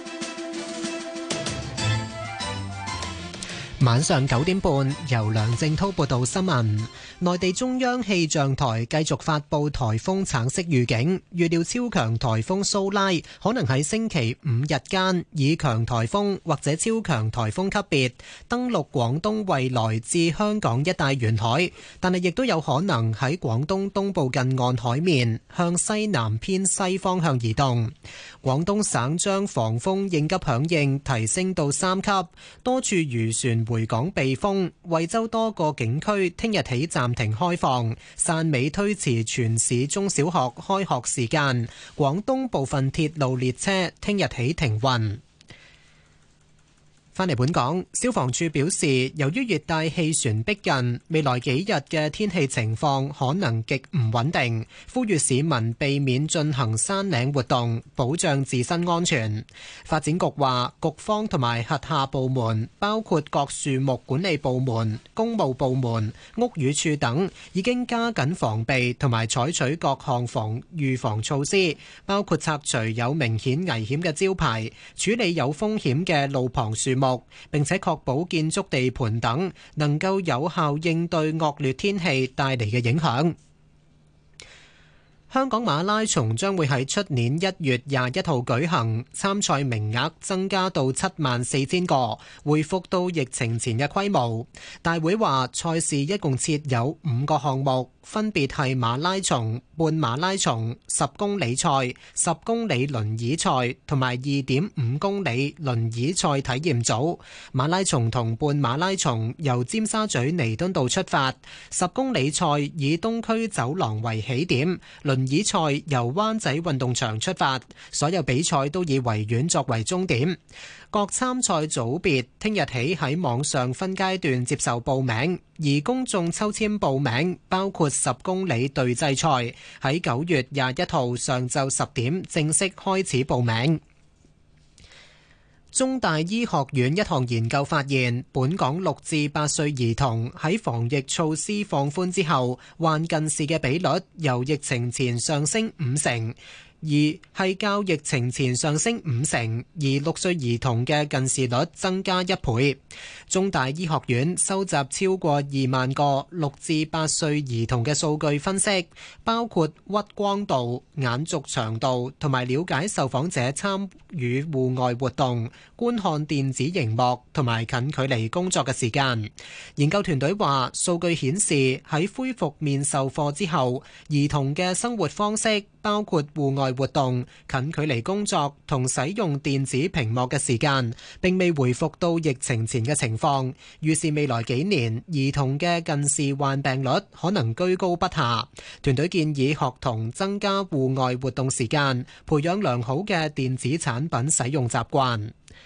晚上九點半，由梁正滔報道新聞。內地中央氣象台繼續發布颱風橙色預警，預料超強颱風蘇拉可能喺星期五日間以強颱風或者超強颱風級別登陸廣東惠來至香港一帶沿海，但係亦都有可能喺廣東東部近岸海面向西南偏西方向移動。廣東省將防風應急響應提升到三級，多處漁船回港避風。惠州多個景區聽日起暫停開放，汕尾推遲全市中小學開學時間。廣東部分鐵路列車聽日起停運。返嚟本港，消防處表示，由於熱帶氣旋逼近，未來幾日嘅天氣情況可能極唔穩定，呼籲市民避免進行山嶺活動，保障自身安全。發展局話，局方同埋轄下部門，包括各樹木管理部門、公務部門、屋宇署等，已經加緊防備同埋採取各項防預防措施，包括拆除有明顯危險嘅招牌，處理有風險嘅路旁樹木，並且確保建築地盤等能夠有效應對惡劣天氣帶嚟嘅影響。香港馬拉松將會喺出年一月廿一號舉行，參賽名額增加到七萬四千個，恢復到疫情前嘅規模。大會話賽事一共設有五個項目，分別係馬拉松、半馬拉松、十公里賽、十公里輪椅賽同埋二點五公里輪椅賽體驗組。馬拉松同半馬拉松由尖沙咀彌敦道出發，十公里賽以東區走廊為起點，輪椅賽由灣仔運動場出發，所有比賽都以維園作為終點。各參賽組別聽日起喺網上分階段接受報名，而公眾抽籤報名包括十公里對制賽，喺九月廿一號上晝十點正式開始報名。中大醫學院一項研究發現，本港六至八歲兒童喺防疫措施放寬之後，患近視嘅比率由疫情前上升五成。而係較疫情前上升五成，而六歲兒童嘅近視率增加一倍。中大醫學院收集超過二萬個六至八歲兒童嘅數據分析，包括屈光度、眼軸長度同埋了解受訪者參與戶外活動、觀看電子熒幕同埋近距離工作嘅時間。研究團隊話，數據顯示喺恢復面授課之後，兒童嘅生活方式包括戶外活動、近距離工作同使用電子屏幕嘅時間，並未回復到疫情前嘅情況。預示未來幾年，兒童嘅近視患病率可能居高不下。團隊建議學童增加戶外活動時間，培養良好嘅電子產品使用習慣。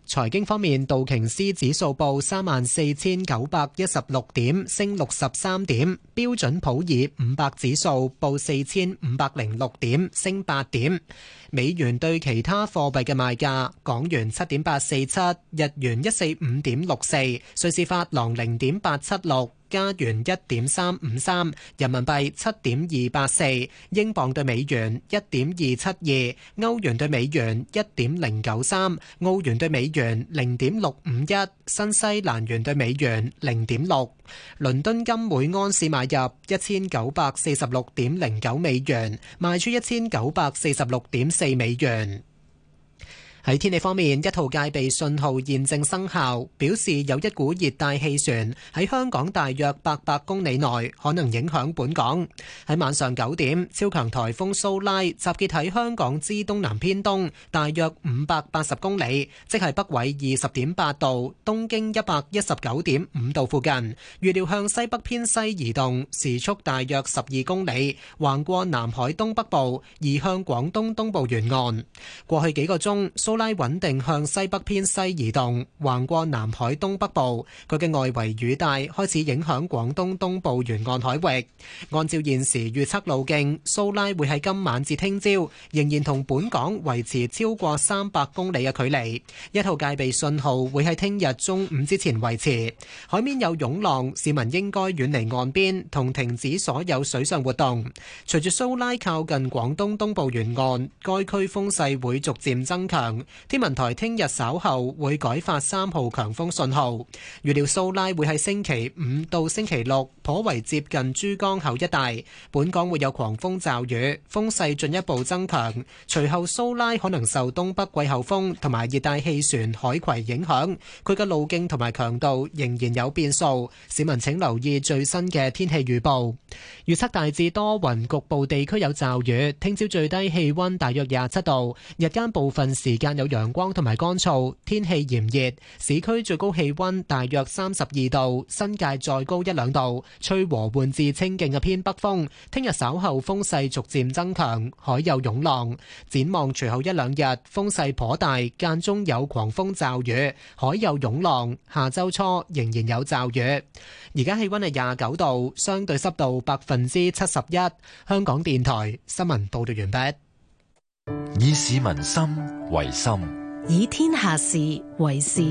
財經方面，道瓊斯指數報三萬四千九百一十六點，升六十三點；標準普爾五百指數報四千五百零六點，升八點。美元對其他貨幣嘅賣價：港元七點八四七，日元一四五點六四，瑞士法郎零點八七六。加元一點三五三，人民幣七點二八四，英鎊對美元一點二七二，歐元對美元一點零九三，澳元對美元零點六五一，新西蘭元對美元零點六。倫敦金每安士買入一千九百四十六點零九美元，賣出一千九百四十六點四美元。喺天氣方面，一號戒備信號現正生效，表示有一股熱帶氣旋喺香港大約八百公里內可能影響本港。喺晚上九點，超強颱風蘇拉集結喺香港之東南偏東大約五百八十公里，即係北緯二十點八度、東經一百一十九點五度附近。預料向西北偏西移動，時速大約十二公里，橫過南海東北部，移向廣東東部沿岸。過去幾個鐘，蘇拉穩定向西北偏西移動，橫過南海東北部。佢嘅外圍雨帶開始影響廣東東部沿岸海域。按照現時預測路徑，蘇拉會喺今晚至聽朝仍然同本港維持超過三百公里嘅距離。一號戒備信號會喺聽日中午之前維持。海面有湧浪，市民應該遠離岸邊同停止所有水上活動。隨住蘇拉靠近廣東東部沿岸，該區風勢會逐漸增強。天文台聽日稍後會改發三號強風信號。預料蘇拉會喺星期五到星期六頗為接近珠江口一帶，本港會有狂風驟雨，風勢進一步增強。隨後蘇拉可能受東北季候風同埋熱帶氣旋海葵影響，佢嘅路徑同埋強度仍然有變數，市民請留意最新嘅天氣預報。預測大致多雲，局部地區有驟雨。聽朝最低氣溫大約廿七度，日間部分時間有陽光同埋乾燥，天氣炎熱。市區最高氣溫大約三十二度，新界再高一兩度。吹和緩至清勁嘅偏北風。聽日稍後風勢逐漸增強，海有湧浪。展望隨後一兩日風勢頗大，間中有狂風驟雨，海有湧浪。下周初仍然有驟雨。而家氣溫係廿九度，相對濕度百分之七十一。香港電台新聞報道完畢。 以市民心為心， 以天下事為事。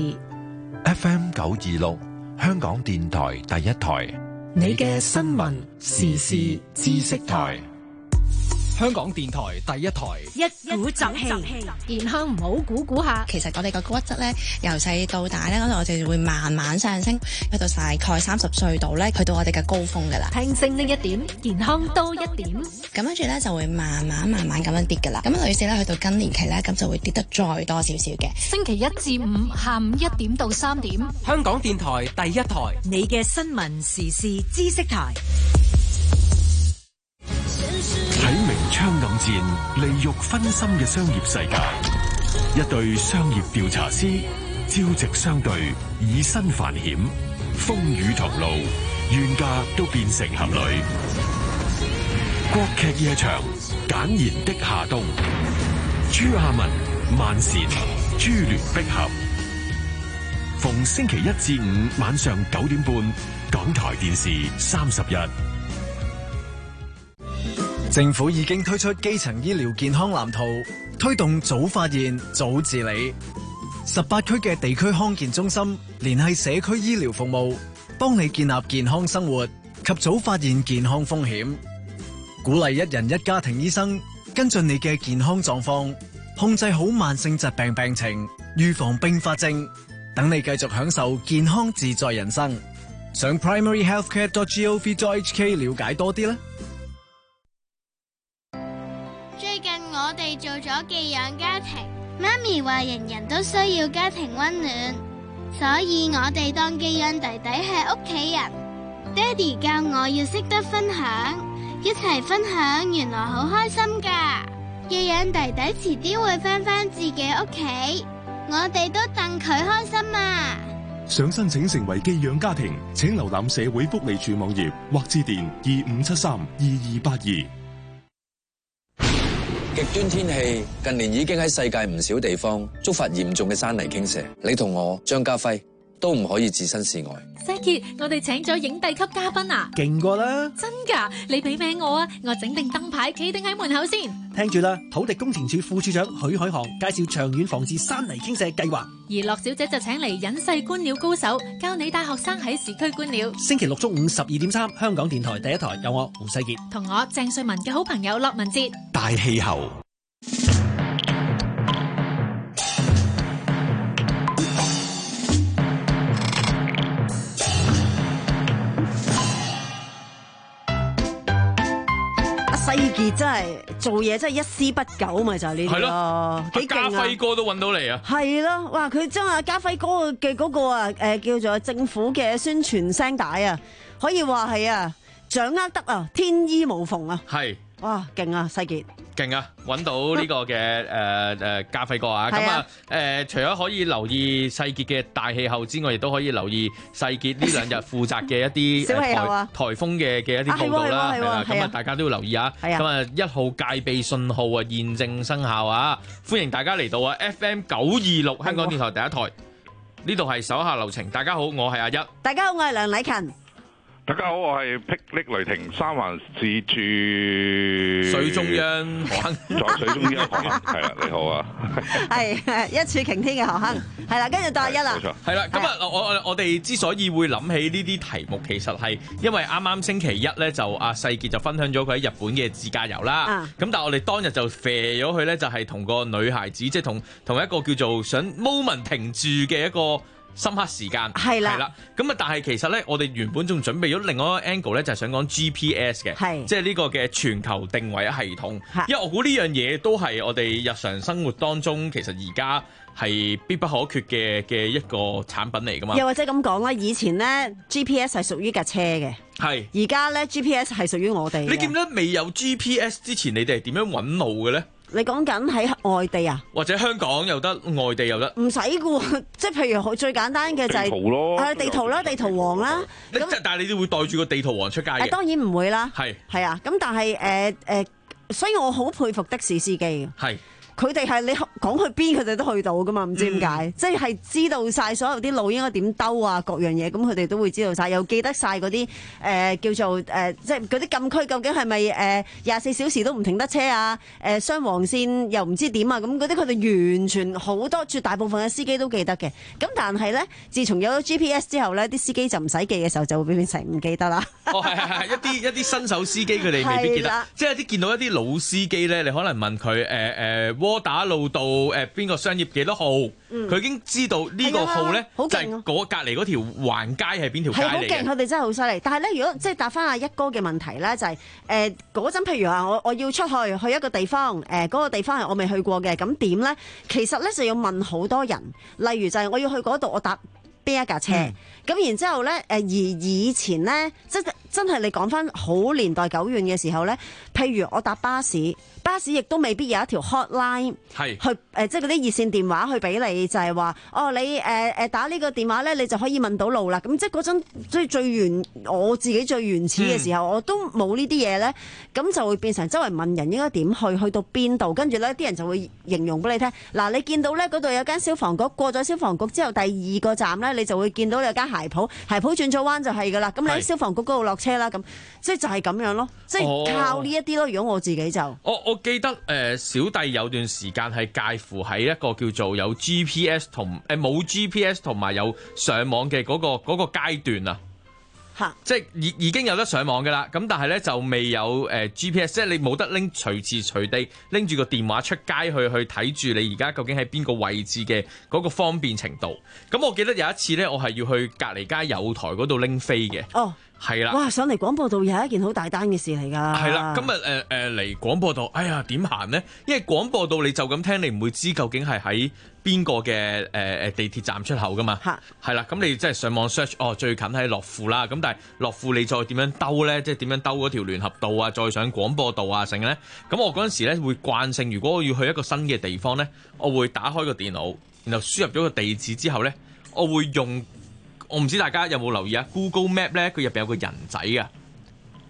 F M 九二六，香港電台第一台， 你嘅新聞時事知識台。 香港電台第一台， 一鼓作氣，健康唔好估估下。 其實我哋個骨質咧，由細到大咧，嗰度我哋會慢慢上升，去到大概三十歲度咧，去到我哋嘅高峰噶啦。 聽升呢一點，健康多一點。 咁跟住咧就會慢慢慢慢咁樣跌噶啦。咁女士咧去到更年期咧，咁就會跌得再多少少嘅。 星期一至五下午一點到三點， 香港電台第一台， 你嘅新聞時事知識台。 喺明槍暗戰、利欲熏心嘅商業世界，一對商業調查師朝夕相對，以身犯險，風雨同路，冤家都變成俠侶。國劇夜場，簡言的夏冬，朱亞文、萬茜、珠聯璧合。逢星期一至五晚上九點半，港台電視三十一。 政府已經推出基層醫療健康藍圖，推動早發現、早治理。十八區嘅地區康健中心聯繫社區醫療服務，幫你建立健康生活及早發現健康風險。鼓勵一人一家庭醫生跟進你嘅健康狀況，控制好慢性疾病病情，預防併發症，等你繼續享受健康自在人生。上 primary healthcare dot gov dot h k 了解多啲啦。 最近我哋做咗寄養家庭，媽咪話人人都需要家庭溫暖，所以我哋當寄養弟弟係屋企人。爹哋教我要識得分享，一齊分享原來好開心噶。寄養弟弟遲啲會返返自己屋企，我哋都戥佢開心啊！ 想申請成為寄養家庭，請瀏覽社會福利署網頁或致電二五七三二二八二。 極端天氣近年已經喺世界唔少地方觸發嚴重嘅山泥傾瀉，你同我張家輝都唔可以置身事外。 西傑，我哋請咗影帝級嘉賓啊！ 勁過啦！ 真㗎，你俾名我啊，我整定燈牌企定喺門口先。 聽住啦，土地工程處副處長許海航介紹長遠防治山泥傾瀉計劃。 而樂小姐就請嚟隱世觀鳥高手，教你帶學生喺市區觀鳥。 星期六中午十二點三，香港電台第一台有我胡世傑同我鄭瑞文嘅好朋友駱文哲。 大氣候。 西傑真係做嘢真係一絲不苟，咪就係呢啲咯，幾勁啊！ 家輝哥都揾到嚟啊！ 係咯，哇！佢將阿家輝哥嘅嗰個啊誒叫做政府嘅宣傳聲帶啊，可以話係啊掌握得啊天衣無縫啊！ 係哇，勁啊！西傑勁啊！揾到呢個嘅誒誒家輝哥啊！咁啊誒，除咗可以留意世傑嘅大氣候之外，亦都可以留意世傑呢兩日負責嘅一啲小氣候啊颱風嘅嘅一啲報導啦，係啦，咁啊大家都要留意啊！咁啊一號戒備信號啊現正生效啊！歡迎大家嚟到啊 F M 九二六香港電台第一台，呢度係手下留情。大家好，我係阿一。 大家好，我係梁禮勤。 大家好，我係霹靂雷霆三環市駐水中央河坑， 在水中央河坑，係啦，你好啊， 係一柱擎天嘅河坑，係啦，跟住到阿一啦， 冇錯， 係啦，今日我我我哋之所以會諗起呢啲題目，其實係因為啱啱星期一咧就阿世傑就分享咗佢喺日本嘅自駕遊啦，咁、啊、但係我哋當日就啡咗佢咧，就係同個女孩子，即係同同一個叫做想 moment 停住嘅一個深刻時間係啦，係啦，咁啊，但係其實咧，我哋原本仲準備咗另外一個 angle 咧，就係想講 G P S 嘅，係即係呢個嘅全球定位系統，因為我估呢樣嘢都係我哋日常生活當中其實而家係必不可缺嘅嘅一個產品嚟噶嘛。又或者咁講啦，以前咧 G P S 係屬於架車嘅，係而家咧 G P S 係屬於我哋。 你記唔記得未有 G P S 之前，你哋係點樣揾路嘅咧？ 你講緊喺外地啊？ 或者香港又得，外地又得？ 唔使嘅喎，即係譬如最簡單嘅就係、是、 地圖咯， 係地圖啦，地圖王啦。 咁但係你哋會袋住個地圖王出街嘅？ 當然唔會啦。 係係啊，咁但係誒誒，所以我好佩服的士司機嘅。係。佢哋係你講去邊，佢哋都去到噶嘛？唔知點解，嗯、即係知道晒所有啲路應該點兜啊，各樣嘢，咁佢哋都會知道晒，又記得晒嗰啲誒叫做誒、呃，即係嗰啲禁區究竟係咪誒廿四小時都唔停得車啊？誒、呃、雙黃線又唔知點啊？咁嗰啲佢哋完全好多絕大部分嘅司機都記得嘅。咁但係咧，自從有咗 G P S 之後咧，啲司機就唔使記嘅時候就會變成唔記得啦。 哦，係係係，一啲一啲新手司機佢哋未必記得，即係一啲見到一啲老司機咧，你可能問佢誒誒。呃呃窩打老道誒邊個商業幾多號？佢、嗯、已經知道呢個號咧、啊，就係嗰隔離嗰條橫街係邊條街嚟嘅。係好勁， 佢哋真係好犀利。但係咧，如果即係答翻阿一哥嘅問題咧，就係誒嗰陣，譬如話我我要出去去一個地方，誒、呃、嗰、嗰個地方係我未去過嘅，咁點咧？其實咧就要問好多人，例如就係我要去嗰度，我搭邊一架車？咁、嗯、然之後咧，誒而以前咧，即係真係你講翻好年代久遠嘅時候咧，譬如我搭巴士。巴士亦都未必有一條 hotline 去誒、呃，即係嗰啲熱線電話去俾你，就係、是、話哦，你誒誒、呃、打呢個電話咧，你就可以問到路啦。咁即係嗰陣最最原我自己最原始嘅時候，嗯、我都冇呢啲嘢咧，咁就會變成周圍問人應該點去，去到邊度，跟住咧啲人就會形容俾你聽。嗱，你見到咧嗰度有間消防局，過咗消防局之後，第二個站咧，你就會見到有間鞋鋪，鞋鋪轉咗彎就係噶啦。咁你喺消防局嗰度落車啦，咁即係就係咁樣咯，即係靠呢一啲咯。如果我自己就我我記得誒、呃、小弟有段時間係介乎喺一個叫做有 G P S 同誒冇 G P S 同埋有上網嘅嗰、嗰個嗰、嗰個階段啊，嚇，即係已已經有得上網㗎啦。咁但係咧就未有誒、呃、G P S， 即係你冇得拎隨時隨地拎住個電話出街去去睇住你而家究竟喺邊個位置嘅嗰個方便程度。咁我記得有一次咧，我係要去隔離街友台嗰度拎飛嘅。哦。係啦， 哇！上嚟廣播道又係一件好大單嘅事嚟㗎。 係啦，今日誒誒嚟廣播道，哎呀點行呢？因為廣播道你就咁聽，你唔會知究竟係喺邊個嘅誒誒地鐵站出口㗎嘛。係係啦，咁你即係上網 search， 哦最近喺樂富啦。咁但係樂富你再點樣兜咧？即係點樣兜嗰條聯合道啊？再上廣播道啊，成咧。咁我嗰陣時咧會慣性，如果我要去一個新嘅地方咧，我會打開個電腦，然後輸入咗個地址之後咧，我會用。我唔知大家有冇留意啊 ？Google Map 咧，佢入邊有個人仔㗎。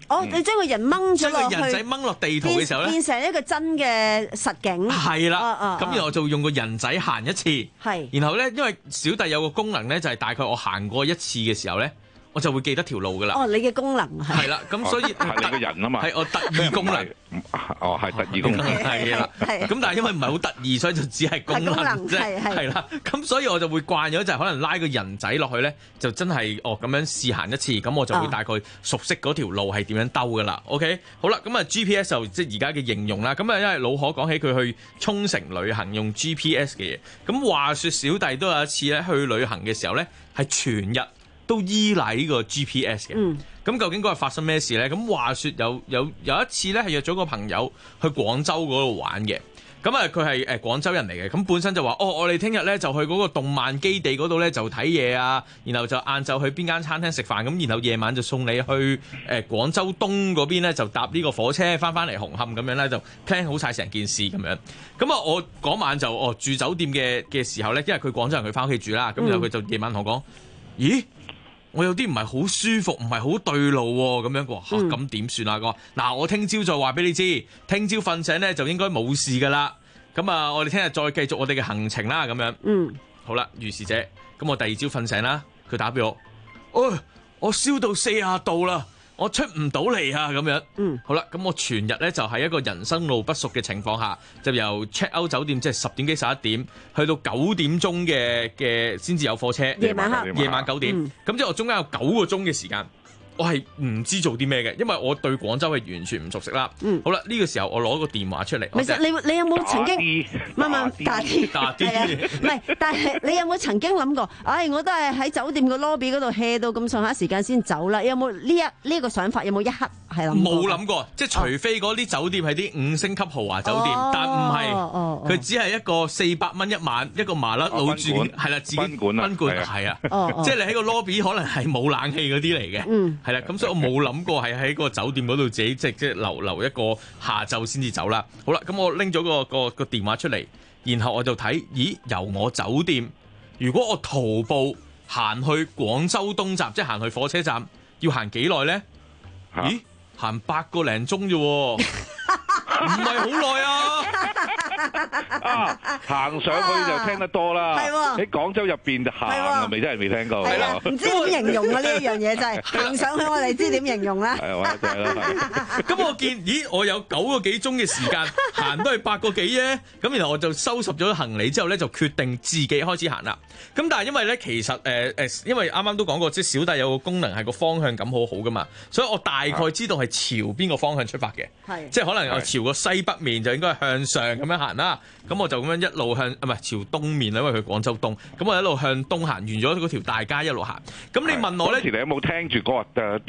哦，你將個人掹咗將落去， 個人仔掹落地圖嘅時候咧， 變成一個真嘅實景。 係啦， 啊咁然後我就用個人仔行一次， 係， 然後咧，因為小弟有個功能咧，就係大概我行過一次嘅時候咧，我就會記得條路噶啦。 哦，你嘅功能係。 係啦，咁所以係你個人啊嘛， 係我特異功能。 哦，係特異功能。 係啦，咁但係因為唔係好特異，所以就只係功能啫。係啦，咁所以我就會慣咗就係可能拉個人仔落去咧，就真係哦咁樣試行一次，咁我就會大概熟悉嗰條路係點樣兜噶啦。OK， 好啦，咁啊 G P S 就即係而家嘅應用啦。咁啊因為老可講起佢去沖繩旅行用 G P S 嘅嘢，咁話說小弟都有一次咧去旅行嘅時候咧，係全日都依賴呢個 G P S 嘅。嗯。咁究竟嗰日發生咩事咧？咁話說有有有一次咧係約咗個朋友去廣州嗰度玩嘅。咁啊佢係誒廣州人嚟嘅。咁本身就話哦，我哋聽日咧就去嗰個動漫基地嗰度咧就睇嘢啊，然後就晏晝去邊間餐廳食飯，咁然後夜晚就送你去誒廣州東嗰邊咧就搭呢個火車翻翻嚟紅磡咁樣咧，就 plan 好晒成件事咁樣。咁啊我嗰晚就哦住酒店嘅嘅時候咧，因為佢廣州人佢翻屋企住啦，咁然後佢就夜晚同我講：咦？我有啲唔係好舒服，唔係好對路喎，咁樣嘅話，咁點算啊？佢話：嗱，我聽朝再話俾你知，聽朝瞓醒咧就應該冇事噶啦。咁啊，我哋聽日再繼續我哋嘅行程啦，咁樣。嗯，好啦，如是者，咁我第二朝瞓醒啦，佢打俾我，哦，我燒到四十度啦，我出唔到嚟啊，咁樣。嗯，好啦，咁我全日咧就喺一個人生路不熟嘅情況下，就由 check out 酒店即係十點幾十一點，去到九點鐘嘅嘅先至有火車。夜晚黑，夜晚九點。咁、嗯、即係我中間有九個鐘嘅時間。我係唔知做啲咩嘅，因為我對廣州係完全唔熟悉啦。嗯，好啦，呢、這個時候我攞個電話出嚟。 其實你你有冇曾經？唔係唔係打啲打啲，唔係，但係你有冇曾經諗過？唉、哎，我都係喺酒店個 lobby 嗰度 hea 到咁上下時間先走啦。有冇呢一呢一、這個想法？有冇一刻係諗？冇諗過，即係除非嗰啲酒店係啲五星級豪華酒店，哦、但唔係，佢、哦哦、只係一個四百蚊一晚一個麻甩佬住，係啦、哦，自己賓館賓館係啊，即係你喺個 lobby 可能係冇冷氣嗰啲嚟嘅。嗯。係啦，咁所以我冇諗過係喺個酒店嗰度自己即係即係留留一個下晝先至走啦。好啦，咁我拎咗個個個電話出嚟，然後我就睇，咦，由我酒店，如果我徒步行去廣州東站，即係行去火車站，要行幾耐咧？咦，行八個零鐘啫，唔係好耐啊！ 啊，行上去就聽得多啦。係喎，喺廣州入邊行啊，未真係未聽過。 係啦，唔知點形容啊呢一樣嘢真係行上去，我哋知點形容啦。 係啊，就係啦。 咁我見，咦，我有九個幾鐘嘅時間，行都係八個幾啫。咁然後我就收拾咗行李之後咧，就決定自己開始行啦。咁但係因為咧，其實誒誒，因為啱啱都講過，即係小弟有個功能係個方向感好好噶嘛，所以我大概知道係朝邊個方向出發嘅。係，即係可能我朝個西北面就應該係向上咁樣行啦。咁我就咁樣一路向啊，唔係朝東面啦，因為佢廣州東。咁我一路向東行，完咗嗰條大街一路行。咁你問我咧， 當時你有冇聽住歌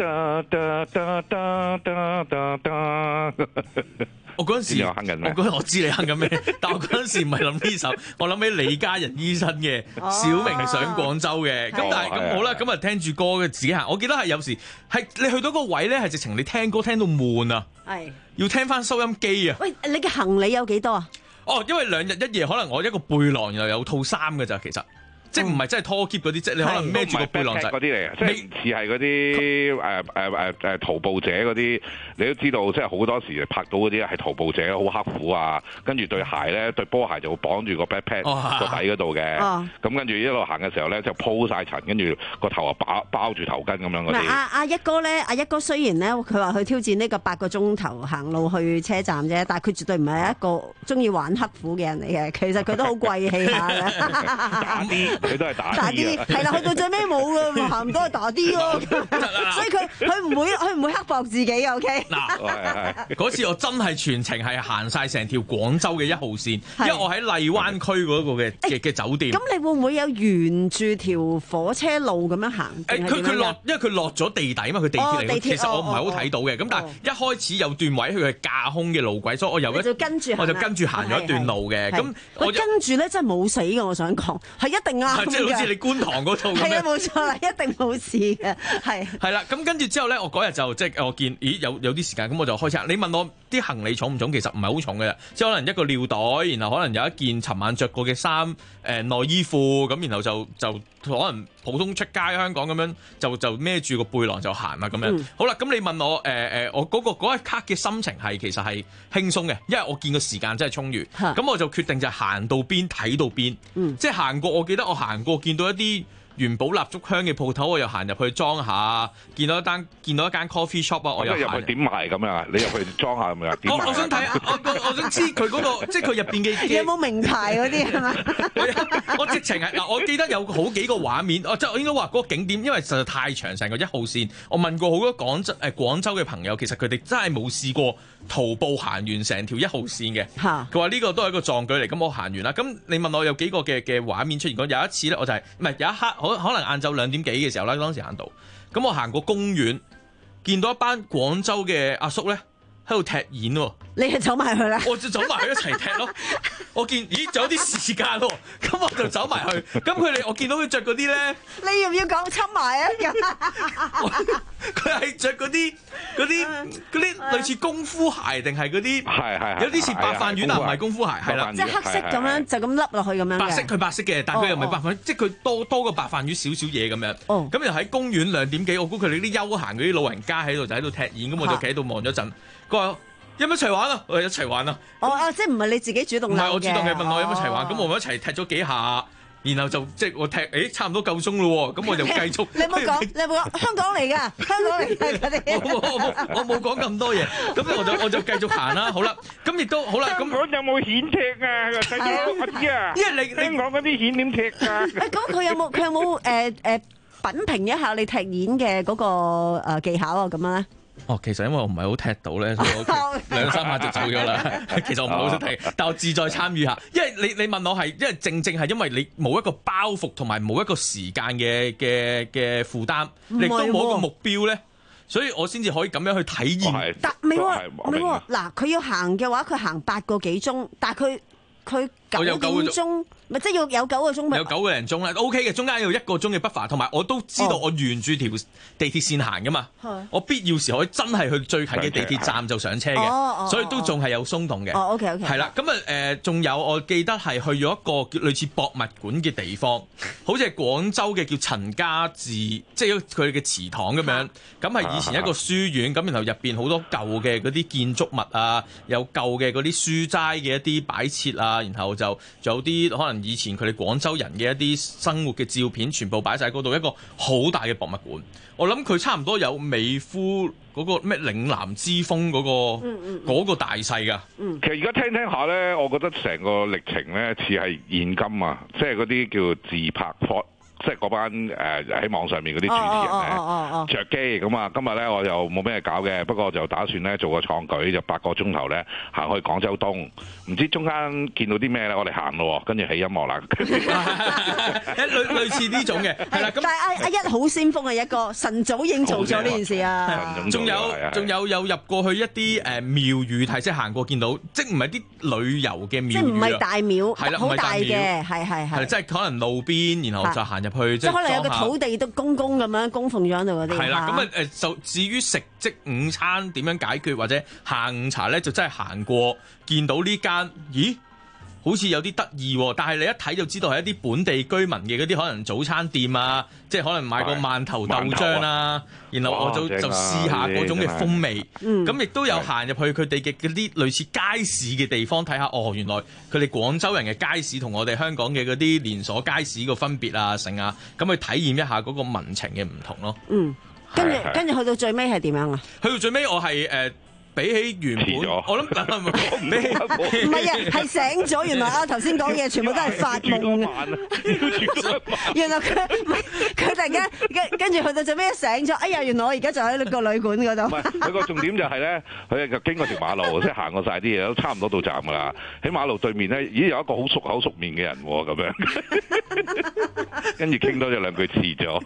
啊？ 我嗰陣時，我嗰陣我知你哼緊咩，但我嗰陣時唔係諗呢首，我諗起李嘉仁醫生嘅《小明上廣州》嘅。咁、哦、但係咁、哦、好啦，咁啊聽住歌嘅自己行。我記得係有時係你去到個位咧，係直情你聽歌聽到悶啊，係要聽翻收音機啊。 喂，你嘅行李有幾多啊？ 哦，因為兩日一夜，可能我一個背囊又有套衫嘅咋，其實。即係唔係真係拖篋嗰啲，即係你可能孭住個背囊仔嗰啲嚟，即係唔似係嗰啲誒誒誒誒徒步者嗰啲，你都知道，即係好多時拍到嗰啲係徒步者，好刻苦啊，跟住對鞋咧，對波鞋就會綁住個 backpack 個底嗰度嘅，咁跟住一路行嘅時候咧，就鋪晒塵，跟住個頭啊包包住頭巾咁樣嗰啲。 阿阿一哥咧，阿一哥雖然咧，佢話去挑戰呢個八個鐘頭行路去車站啫，但係佢絕對唔係一個中意玩刻苦嘅人嚟嘅，其實佢都好貴氣下嘅。 佢都係打打啲，係啦，去到最尾冇嘅，行唔到係打啲咯。所以佢佢唔會佢唔會刻薄自己嘅。O K。 嗱，嗰次我真係全程係行晒成條廣州嘅一號線，因為我喺荔灣區嗰個嘅嘅嘅酒店。 咁你會唔會有沿住條火車路咁樣行？ 誒，佢佢落，因為佢落咗地底嘛，佢地鐵嚟嘅。其實我唔係好睇到嘅。咁但係一開始有段位佢係架空嘅路軌，所以我由一就跟住我就跟住行咗一段路嘅。咁我跟住咧真係冇死嘅，我想講係一定啊。 啱即係好似你觀塘嗰套咁樣。 係啊，冇錯啦，一定冇事嘅，係。 係啦，咁跟住之後咧，我嗰日就即係我見，咦有有啲時間，咁我就開始。你問我啲行李重唔重？其實唔係好重嘅啫，即係可能一個尿袋，然後可能有一件尋晚着過嘅衫，誒、呃、內衣褲，咁然後就就可能普通出街香港咁樣，就就孭住個背囊就行啦咁樣。嗯、好啦，咁你問我誒誒、呃，我嗰、嗰個嗰一刻嘅心情係其實係輕鬆嘅，因為我見個時間真係充裕，咁、嗯、我就決定就行到邊睇到邊，嗯、即係行過。我記得我行過見到一啲元寶蠟燭香嘅鋪頭，我又行入去裝下，見到一單見到一間 coffee shop 啊，我又入去點賣咁樣，你入去裝下咁樣。 我我想睇，我我我想知佢嗰、嗰個，即係佢入邊嘅有冇名牌嗰啲係嘛？ 我直情係嗱，我記得有好幾個畫面，我即係我應該話嗰個景點，因為實在太長，成個一號線。我問過好多廣州誒廣州嘅朋友，其實佢哋真係冇試過徒步行完成條一號線嘅。佢話呢個都係一個壯舉嚟。咁我行完啦。咁你問我有幾個嘅嘅畫面出現過？有一次咧，我就係唔係有一刻可可能晏晝兩點幾嘅時候啦，當時行到，咁我行過公園，見到一班廣州嘅阿叔咧喺度踢毽喎。 你係走埋去啦？ 我就走埋去一齊踢咯。我見咦，仲有啲時間喎，咁我就走埋去。咁佢哋我見到佢着嗰啲咧， 你要唔要講親埋啊？ 佢係着嗰啲嗰啲嗰啲類似功夫鞋定係嗰啲？ 係係有啲似白飯丸啊，唔係功夫鞋，係啦， 即係黑色咁樣就咁笠落去咁樣嘅。 白色佢白色嘅，但係佢又唔係白飯丸，即係佢多多過白飯丸少少嘢咁樣。哦，咁又喺公園兩點幾，我估佢哋啲休閒嗰啲老人家喺度就喺度踢毽，咁我就企喺度望咗陣。佢話有冇一齊玩啊？我哋一齊玩啊！ 哦哦，即係唔係你自己主動嘅？ 唔係我主動嘅，問我有冇一齊玩，咁我咪一齊踢咗幾下，然後就即係我踢，誒差唔多夠鐘咯喎，咁我就繼續。 你冇講，你冇講，香港嚟㗎，香港嚟㗎嗰啲。 我我我冇講咁多嘢，咁我就我就繼續行啦。好啦，咁亦都好啦。咁香港有冇蜆踢啊？細佬，我知啊。 因為你香港嗰啲蜆點踢㗎？ 誒，咁佢有冇佢有冇誒誒品評一下你踢毽嘅嗰個誒技巧啊？咁樣咧？ 哦，其實因為我唔係好踢到咧，所以我兩三下就走咗啦。其實我唔係好識踢，但我志在參與下。因為你你問我係，因為正正係因為你冇一個包袱同埋冇一個時間嘅嘅嘅負擔，你都冇一個目標咧，所以我先至可以咁樣去體驗。 但唔係喎，唔係喎，嗱，佢要行嘅話，佢行八個幾鐘，但係佢佢九點鐘。咪即係要有九個鐘咪？ 有九個零鐘啦 ，OK 嘅，中間有一個鐘嘅 buffer，同埋我都知道我沿住條地鐵線行噶嘛，哦、我必要時可以真係去最近嘅地鐵站就上車嘅，哦、所以都仲係有鬆動嘅。 哦，OK OK。 係啦，咁啊誒，仲有我記得係去咗一個叫類似博物館嘅地方，好似係廣州嘅叫陳家祠，即係佢嘅祠堂咁樣。咁係以前一個書院，咁然後入邊好多舊嘅嗰啲建築物啊，有舊嘅嗰啲書齋嘅一啲擺設啊，然後就仲有啲可能。以前佢哋廣州人嘅一啲生活嘅照片，全部擺晒嗰度，一個好大嘅博物館。我諗佢差唔多有美孚嗰個咩嶺南之風嗰、嗰個嗰、嗯嗯、個大細㗎。 嗯、其實而家聽聽下咧，我覺得成個歷程咧似係現今啊，即係嗰啲叫自拍 photo。即係嗰班誒喺網上面嗰啲主持人咧，着機咁啊！今日咧我又冇咩搞嘅，不過就打算咧做個創舉，就八個鐘頭咧行去廣州東，唔知中間見到啲咩咧，我哋行咯，跟住起音樂啦。 類類似呢種嘅，係啦。 但係阿阿一好先鋒嘅一個，晨早已經做咗呢件事啊！ 仲有仲有有入過去一啲誒廟宇睇，即係行過見到，即係唔係啲旅遊嘅廟宇， 即係唔係大廟， 係啦， 好大嘅，係係係。 即係可能路邊，然後就行入去， 即係可能有個土地都公公咁樣供奉咗喺度嗰啲。 係啦，咁啊誒，就至於食即午餐點樣解決或者下午茶咧，就真係行過見到呢間，咦？好似有啲得意喎，但係你一睇就知道係一啲本地居民嘅嗰啲可能早餐店啊，即係可能買個饅頭豆漿啦，然後我就就試下嗰種嘅風味。咁亦都有行入去佢哋嘅嗰啲類似街市嘅地方睇下，哦，原來佢哋廣州人嘅街市同我哋香港嘅嗰啲連鎖街市個分別啊，成啊，咁去體驗一下嗰個民情嘅唔同咯。 嗯，跟住跟住去到最尾係點樣啊？ 去到最尾我係誒。呃比起原本，我諗唔係啊，係醒咗。原來啊，頭先講嘢全部都係發夢啊！原來佢佢突然間跟跟住去到最尾醒咗，哎呀！原來我而家就喺個旅館嗰度。 唔係，佢個重點就係咧，佢就經過條馬路，即係行過晒啲嘢，都差唔多到站㗎啦。喺馬路對面咧，咦有一個好熟口熟面嘅人喎，咁樣，跟住傾多咗兩句遲咗。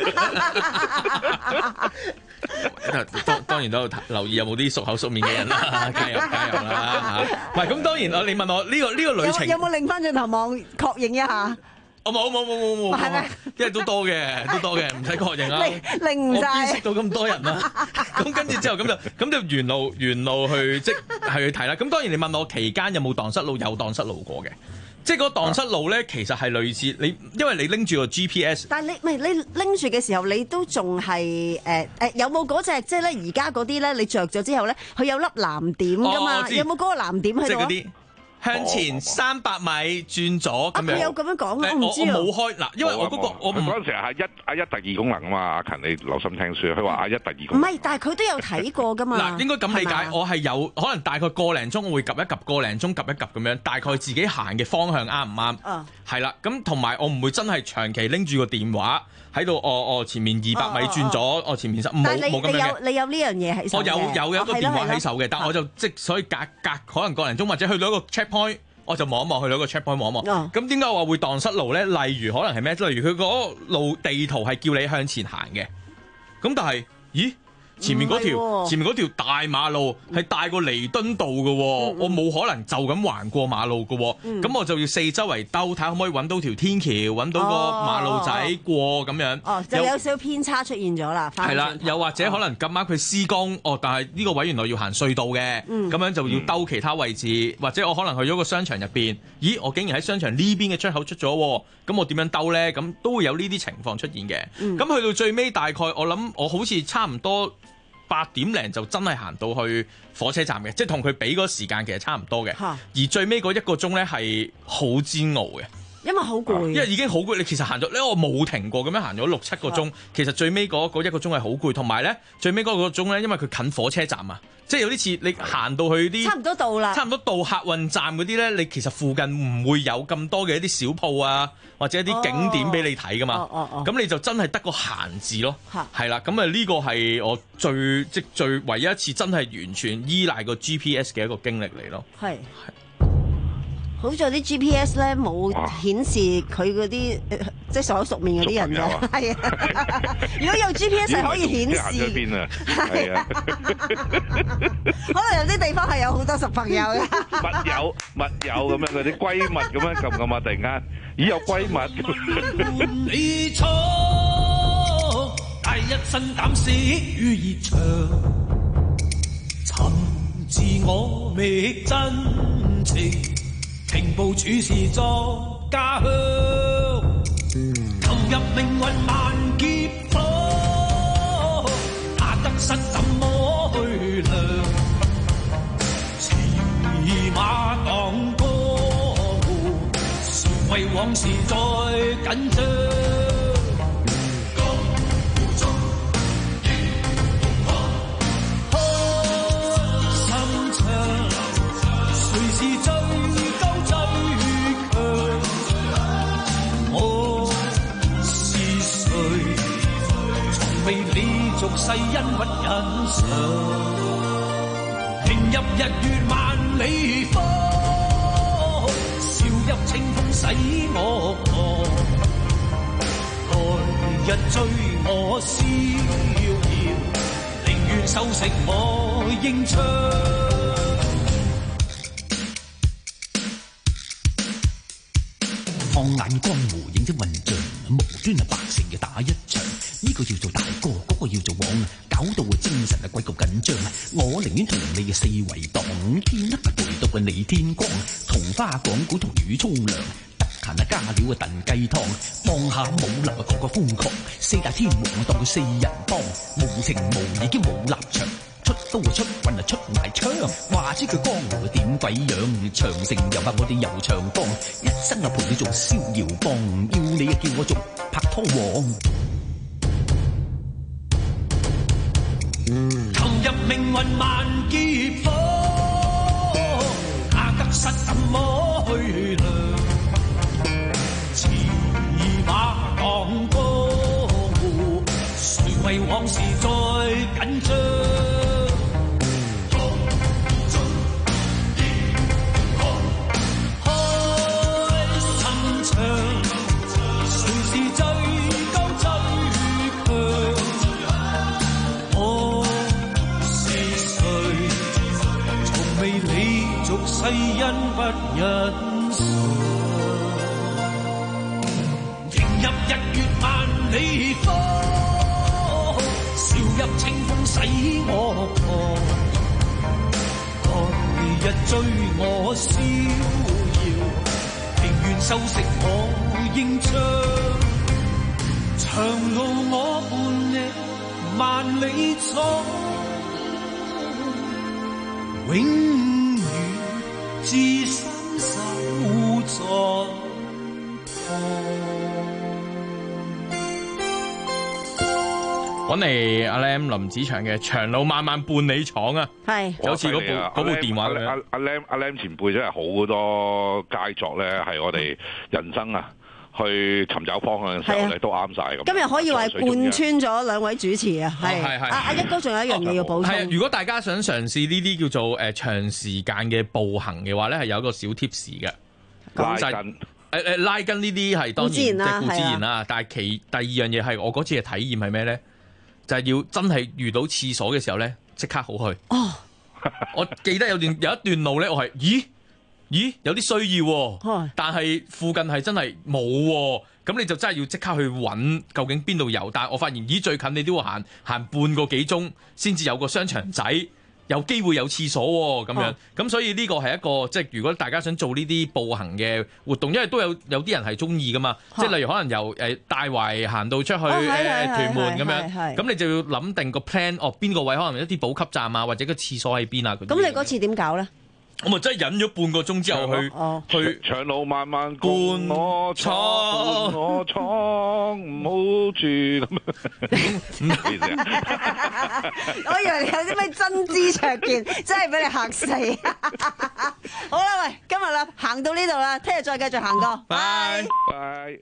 當當然都有留意有冇啲熟口熟面嘅人啦，加油加油啦嚇！唔係咁當然，我你問我呢個呢個旅程有冇擰翻轉頭望確認一下？ 我冇冇冇冇冇， 係咪？ 因為都多嘅，都多嘅，唔使確認啊。 零唔我邊晒識到咁多人啊？咁跟住之後咁就咁就沿路沿路去即係去睇啦。咁當然你問我期間有冇蕩失路，有蕩失路過嘅。即係嗰個蕩失路咧，其實係類似你，因為你拎住個 G P S。 但係你唔係你拎住嘅時候，你都仲係誒誒有冇嗰隻即係咧？而家嗰啲咧，你着咗之後咧，佢有粒藍點噶嘛？ 哦、 有冇嗰個藍點喺度啊？ 向前三百米轉左咁樣。 佢有咁樣講啊？我唔知我冇開嗱，因為我嗰個我佢嗰陣時係一阿一特異功能啊嘛，阿勤你留心聽書，佢話阿一特異功能。 唔係，但係佢都有睇過噶嘛。 嗱，應該咁理解，我係有可能大概個零鐘，我會及一及個零鐘，及一及咁樣，大概自己行嘅方向啱唔啱？ 啊， 係啦，咁同埋我唔會真係長期拎住個電話喺度，哦哦前面二百米轉左，哦前面十冇冇咁樣嘅。 你有你有呢樣嘢喺手嘅。 我有有有一個電話喺手嘅，但我就即所以隔隔可能個零鐘或者去到一個 checkpoint。我就望一望，去到個 checkpoint 望一望。咁點解我話會蕩失路咧？例如可能係咩？例如佢嗰個路地圖係叫你向前行嘅。咁但係，咦？前面嗰條前面嗰條大馬路係大過彌敦道嘅，嗯、我冇可能就咁橫過馬路嘅。咁、嗯、我就要四周圍兜，睇下可唔可以揾到條天橋，揾到個馬路仔過咁樣。 哦，就有少少偏差出現咗啦。 係啦，又或者可能咁啱佢施工，哦，但係呢個位原來要行隧道嘅，咁、嗯、樣就要兜其他位置，或者我可能去咗個商場入邊，咦，我竟然喺商場呢邊嘅出口出咗，咁我點樣兜呢？咁都會有呢啲情況出現嘅。咁、嗯、去到最尾大概我諗我好似差唔多。八點零就真係行到去火車站嘅，即係同佢比嗰個時間其實差唔多嘅。而最尾嗰一個鐘咧係好煎熬嘅， 因為好攰。 因為已經好攰，你其實行咗咧，我冇停過咁樣行咗六七個鐘。其實最尾嗰一個鐘係好攰，同埋咧最尾嗰個鐘咧，因為佢近火車站啊，即係有啲似你行到去啲差唔多到啦， 差唔多到客運站嗰啲咧，你其實附近唔會有咁多嘅一啲小鋪啊，或者一啲景點俾你睇噶嘛。咁、哦哦哦、你就真係得個閒字咯，係啦。咁啊呢個係我最即最唯一一次真係完全依賴個 G P S 嘅一個經歷嚟咯。 係。好在啲 G P S 咧冇顯示佢嗰啲即係熟口熟面嗰啲人嘅，係啊。如果有 G P S 係可以顯示， 邊啊？係啊。 可能有啲地方係有好多熟朋友嘅， 密友密友咁樣嗰啲閨蜜咁樣撳撳啊！突然間，咦有閨蜜？ 你錯，帶一身膽識與熱腸，尋自我覓真情。平步處事作家鄉，投入命運萬劫火，怕得失怎麼去量？騎馬當歌，誰為往事再緊張？世恩不欣賞，迎入日月萬里方，笑入清風洗我寒，來日追我逍遙，寧願收食我英槍。放眼江湖，影啲混帳，無端啊白成嘅打一場。呢個叫做大哥，嗰個叫做王，搞到啊精神啊鬼咁緊張。我寧願同你嘅四圍蕩，天黑啊陪到啊你天光。同花講古同魚沖涼，得閒啊加料啊燉雞湯。望下武林啊個個瘋狂，四大天王啊當佢四人幫，無情無義兼冇立場。出刀啊出棍啊出埋槍，話知佢江湖點鬼樣？長城又怕我哋遊長江，一生啊陪你做逍遙幫，要你啊叫我做拍拖王。投入命運萬劫火，怕得失怎麼去量？騎馬當歌，誰為往事再緊張？世恩不欣賞。 風，笑入清風洗我狂，來日追我逍遙，情願收拾我英章，長路我伴你萬里闖，永遠至深守在。 揾嚟阿 Lam 林子祥嘅《長路漫漫伴你闖》啊， 係就好似嗰部嗰部電話咁樣。 阿阿 Lam 阿 Lam 前輩真係好多佳作咧，係我哋人生啊去尋找方向嘅時候咧都啱晒咁。 今日可以話貫穿咗兩位主持啊，係係係。 阿阿一哥仲有一樣嘢要補充。 係，如果大家想嘗試呢啲叫做誒長時間嘅步行嘅話咧，係有一個小 tips 嘅。 拉筋。 誒誒拉筋呢啲係當然即係固之然啦， 啊、 但係其第二樣嘢係我嗰次嘅體驗係咩咧？就係、是、要真係遇到廁所嘅時候咧，即刻好去。哦，我記得有段有一段路咧，我係咦咦有啲需要、哦，但係附近係真係冇喎，咁你就真係要即刻去揾究竟邊度有。但係我發現咦最近你都要行行半個幾鐘先至有個商場仔。有機會有廁所喎，咁樣，咁、哦、所以呢個係一個即係如果大家想做呢啲步行嘅活動，因為都有有啲人係中意噶嘛，哦、即係例如可能由誒大圍行到出去誒、哦呃、屯門咁樣，咁你就要諗定個 plan，哦邊個位可能一啲補給站啊，或者個廁所喺邊啊。咁你嗰次點搞咧？ 我咪真係忍咗半個鐘之後去、哦、去長路漫漫伴我闖，我闖唔好住咁。唔好意思啊！ 我以為你有啲咩真知灼見，真係俾你嚇死。好啦，喂，今日啦行到呢度啦，聽日再繼續行過。拜拜。